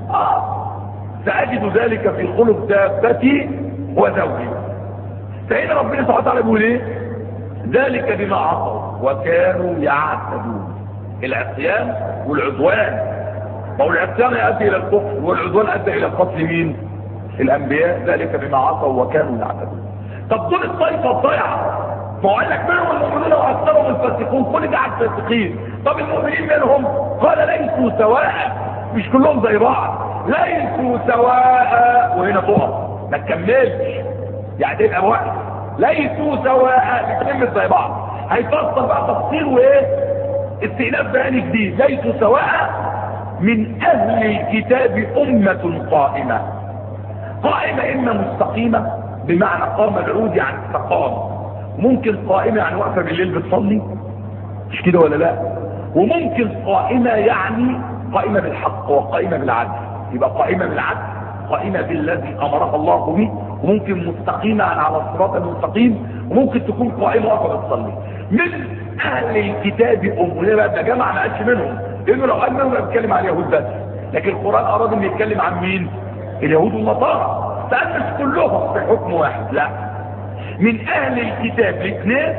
فاجد ذلك في خلق دابتي وزوجي. فهنا ربنا سبحانه وتعالى بيقول ايه؟ ذلك بما عصوا وكانوا يعتدون. العصيان والعدوان، ما هو العصيان يؤدي الى الكفر والعدوان ادى الى قتل مين؟ الانبياء. ذلك بما عصوا وكانوا يعتدون. طب دول الطائفه الضيعه، ما هو قال لك منهم المؤمنون واكثرهم الفاسقون، كل ده على الفاسقين. طب المؤمنين منهم قال ليسوا سواء، مش كلهم زي بعض، ليسوا سواء. وهنا تقف ما تكملش، يعني تبقى واحد. ليسوا سواء الاثنين مش زي بعض. هيفصل بقى تفصيل وايه؟ استئناف بياني جديد. ليسوا سواء من اهل الكتاب امه قائمه. قائمه اما مستقيمه بمعنى قام العود يعني استقام، ممكن قائمه يعني واقفه بالليل بتصلي، مش كده ولا لا؟ وممكن قائمه يعني قائمه بالحق وقائمه بالعدل. يبقى قائمه بالعدل، قائمه بالذي امرها الله به، وممكن مستقيمه على الصراط المستقيم، وممكن تكون قائمه واقفه بتصلي. من اهل الكتاب امه بقى، ده جمع ما قالش منهم، لانه لو قال منهم بيتكلم عن اليهود بس، لكن القران اراد انه يتكلم عن مين؟ اليهود والنصارى. فقال مش كلهم في حكم واحد، لا، من اهل الكتاب الاثنين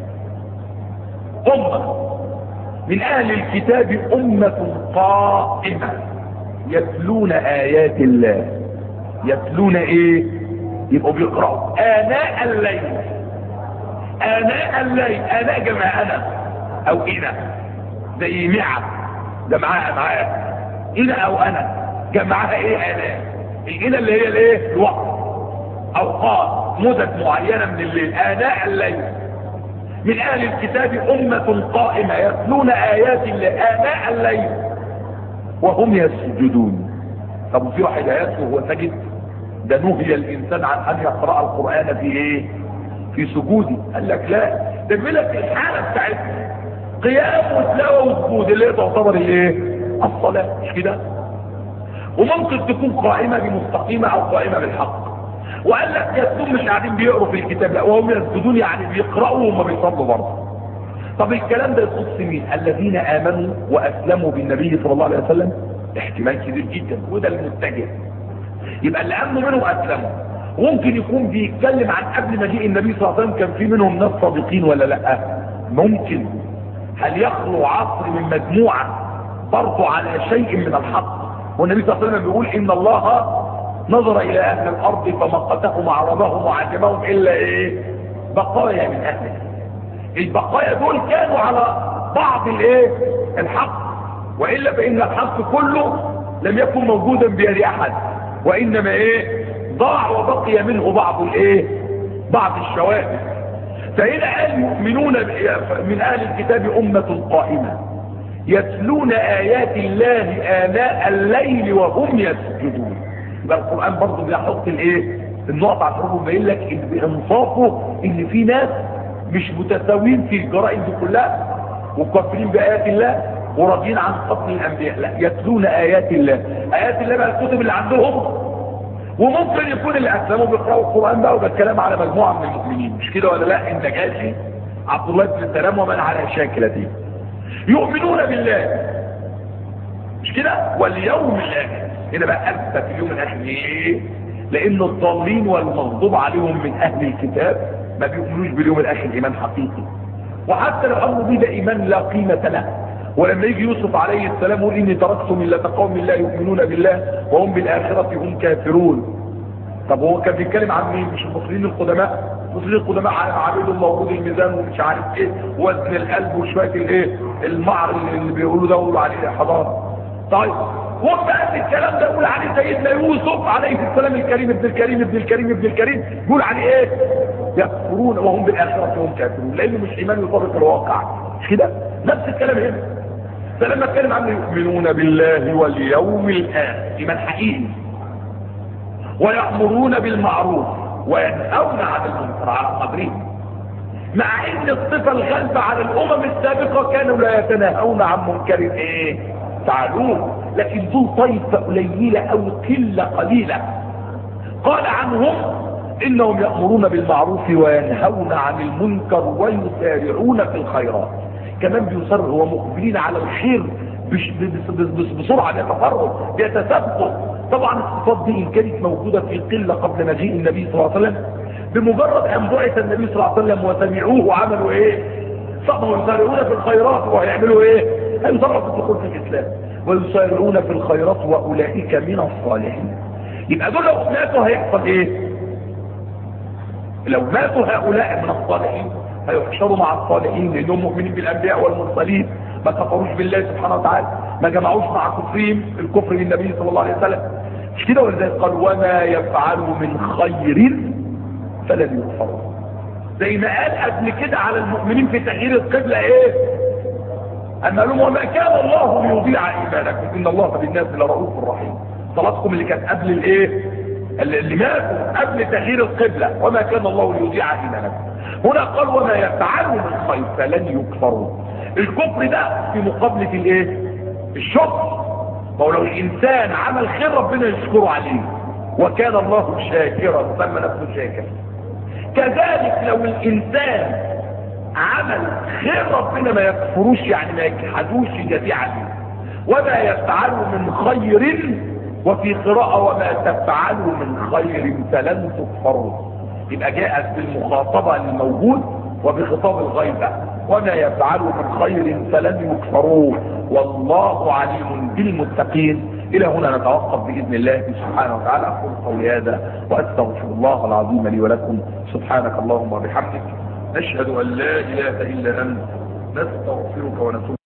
امه. من اهل الكتاب امه قائمه يتلون ايات الله. يتلون ايه؟ يبقوا بيقرأوا آناء الليل. آناء الليل، آناء جمع أنا أو إنا، زي معة ده معاه إنا أو أنا جمعها إيه؟ آناء. الإنا اللي هي الإيه؟ الوقت، أوقات مدد معينة من الليل. آناء الليل. من أهل الكتاب أمة قائمة يتلون آيات الله آناء الليل وهم يسجدون. طب وفي واحد يسجد وهو ساجد؟ ده نهي الانسان عن ان يقرأ القرآن في ايه؟ في سجودي. قال لك لا، ده بلك الحالة بتاعتنا قيام وتلاوة وسجود اللي هي تعتبر الايه؟ الصلاة، مش كده؟ وممكن تكون قائمة بمستقيمة او قائمة بالحق. وقال لك يسجدون مش قاعدين بيقروا في الكتاب، لا، وهم يسجدون يعني بيقرأوا وهم بيصلوا برضه. طب الكلام ده يخص مين؟ الذين امنوا واسلموا بالنبي صلى الله عليه وسلم. احتمال كبير جدا، وده المتجه. يبقى اللي امنوا منهم اسلموا. ممكن يكون بيتكلم عن قبل مجيء النبي صلى الله عليه وسلم كان في منهم ناس صادقين ولا لا؟ ممكن. هل يخلو عصر من مجموعه برضو على شيء من الحق؟ والنبي صلى الله عليه وسلم بيقول ان الله نظر الى اهل الارض فمقتهم وعربهم وعجبهم الا ايه؟ بقايا من اهلها. البقايا دول كانوا على بعض الايه؟ الحق، والا فان الحق كله لم يكن موجودا بيد احد، وانما ايه؟ ضاع وبقي منه بعض الايه؟ بعض الشواهد. فهنا قال يؤمنون من اهل الكتاب امة قائمة يتلون ايات الله آناء الليل وهم يسجدون. يبقى القرآن برضه بيحط الايه؟ النقطة عشان يبين لك ان بانصافه ان في ناس مش متساويين في الجرائم دي كلها وكافرين بآيات الله وراضيين عن قتل الانبياء. لا، يتلون ايات الله. ايات الله بقى الكتب اللي عندهم. وممكن يكون اللي اسلموا بيقراوا القران بقى، وده الكلام على مجموعه من المؤمنين، مش كده ولا لا؟ النجاشي، عبد الله بن سلام ومن على شاكلته يؤمنون بالله، مش كده؟ واليوم الاخر. هنا بقى اثبت اليوم الاخر ليه؟ لان الضالين والمغضوب عليهم من اهل الكتاب ما بيؤمنوش باليوم الاخر ايمان حقيقي. وحتى لو امنوا به ده ايمان لا قيمه له. ولما يجي يوسف عليه السلام يقول اني تركت ملة قوم لا يؤمنون بالله وهم بالاخرة هم كافرون. طب هو كان بيتكلم عن مين؟ مش المصريين القدماء؟ المصريين القدماء عاملوا موجود الميزان ومش عارف ايه، وزن القلب وشويه الايه؟ المعر اللي بيقولوا ده، يقولوا عليه حضاره. طيب وقت قال الكلام ده يقول عليه سيدنا يوسف عليه السلام الكريم ابن الكريم ابن الكريم ابن الكريم، يقول عليه ايه؟ يكفرون وهم بالاخره هم كافرون، لانه مش ايمان يطابق الواقع. مش كده؟ نفس الكلام هنا. فلما اتكلم عنه يؤمنون بالله واليوم الاخر، ايمان حقيقي، ويأمرون بالمعروف وينهون عن المنكر على قدره، مع ان الصفه الغالبه على الامم السابقه كانوا لا يتناهون عن منكر ايه؟ فعلوه، لكن دول طائفه قليله او قله قليله قال عنهم انهم يأمرون بالمعروف وينهون عن المنكر ويسارعون في الخيرات. كمان بيصروا ومقبلين على الخير بسرعه، بيتفرغ بيتسابقوا. طبعا الصفات دي ان كانت موجوده في قله قبل مجيء النبي صلى الله عليه وسلم، بمجرد ان بعث النبي صلى الله عليه وسلم وسمعوه وعملوا ايه؟ صبروا يسارعون في الخيرات، وهيعملوا ايه؟ هيسرعوا في الدخول في الاسلام ويسارعون في الخيرات واولئك من الصالحين. يبقى دول لو ماتوا هيحصل ايه؟ لو ماتوا هؤلاء من الصالحين هيحشروا مع الصالحين، لانهم مؤمنين بالانبياء والمرسلين، ما كفروش بالله سبحانه وتعالى، ما جمعوش مع كفرهم الكفر بالنبي صلى الله عليه وسلم. مش كده؟ ولذلك قال وما يفعلوا من خير فلن يكفروا. زي ما قال قبل كده على المؤمنين في تغيير القبلة ايه؟ أن لهم وما كان الله ليضيع ايمانكم ان الله بالناس لرؤوف رحيم. صلاتكم اللي كانت قبل الايه؟ اللي ماتوا قبل تغيير القبلة، وما كان الله ليضيع ايمانكم. هنا قال وما يفعلوا من خير فلن يكفروا. الكفر ده في مقابلة الايه؟ الشكر. ما هو لو الانسان عمل خير ربنا يشكره عليه، وكان الله شاكرا، سمى نفسه شاكر. كذلك لو الانسان عمل خير ربنا ما يكفروش، يعني ما يجحدوش جزيعا. وما يفعلوا من خير، وفي قراءة وما تفعلوا من خير فلن تكفروا. يبقى جاءت بالمخاطبة الموجود وبخطاب الغيبة، وما يفعلوا من خير فلن يكفروا والله عليم بالمتقين. الى هنا نتوقف باذن الله سبحانه وتعالى. اقول قولي هذا واستغفر الله العظيم لي ولكم. سبحانك اللهم وبحمدك، نشهد ان لا اله الا انت، نستغفرك ونتوب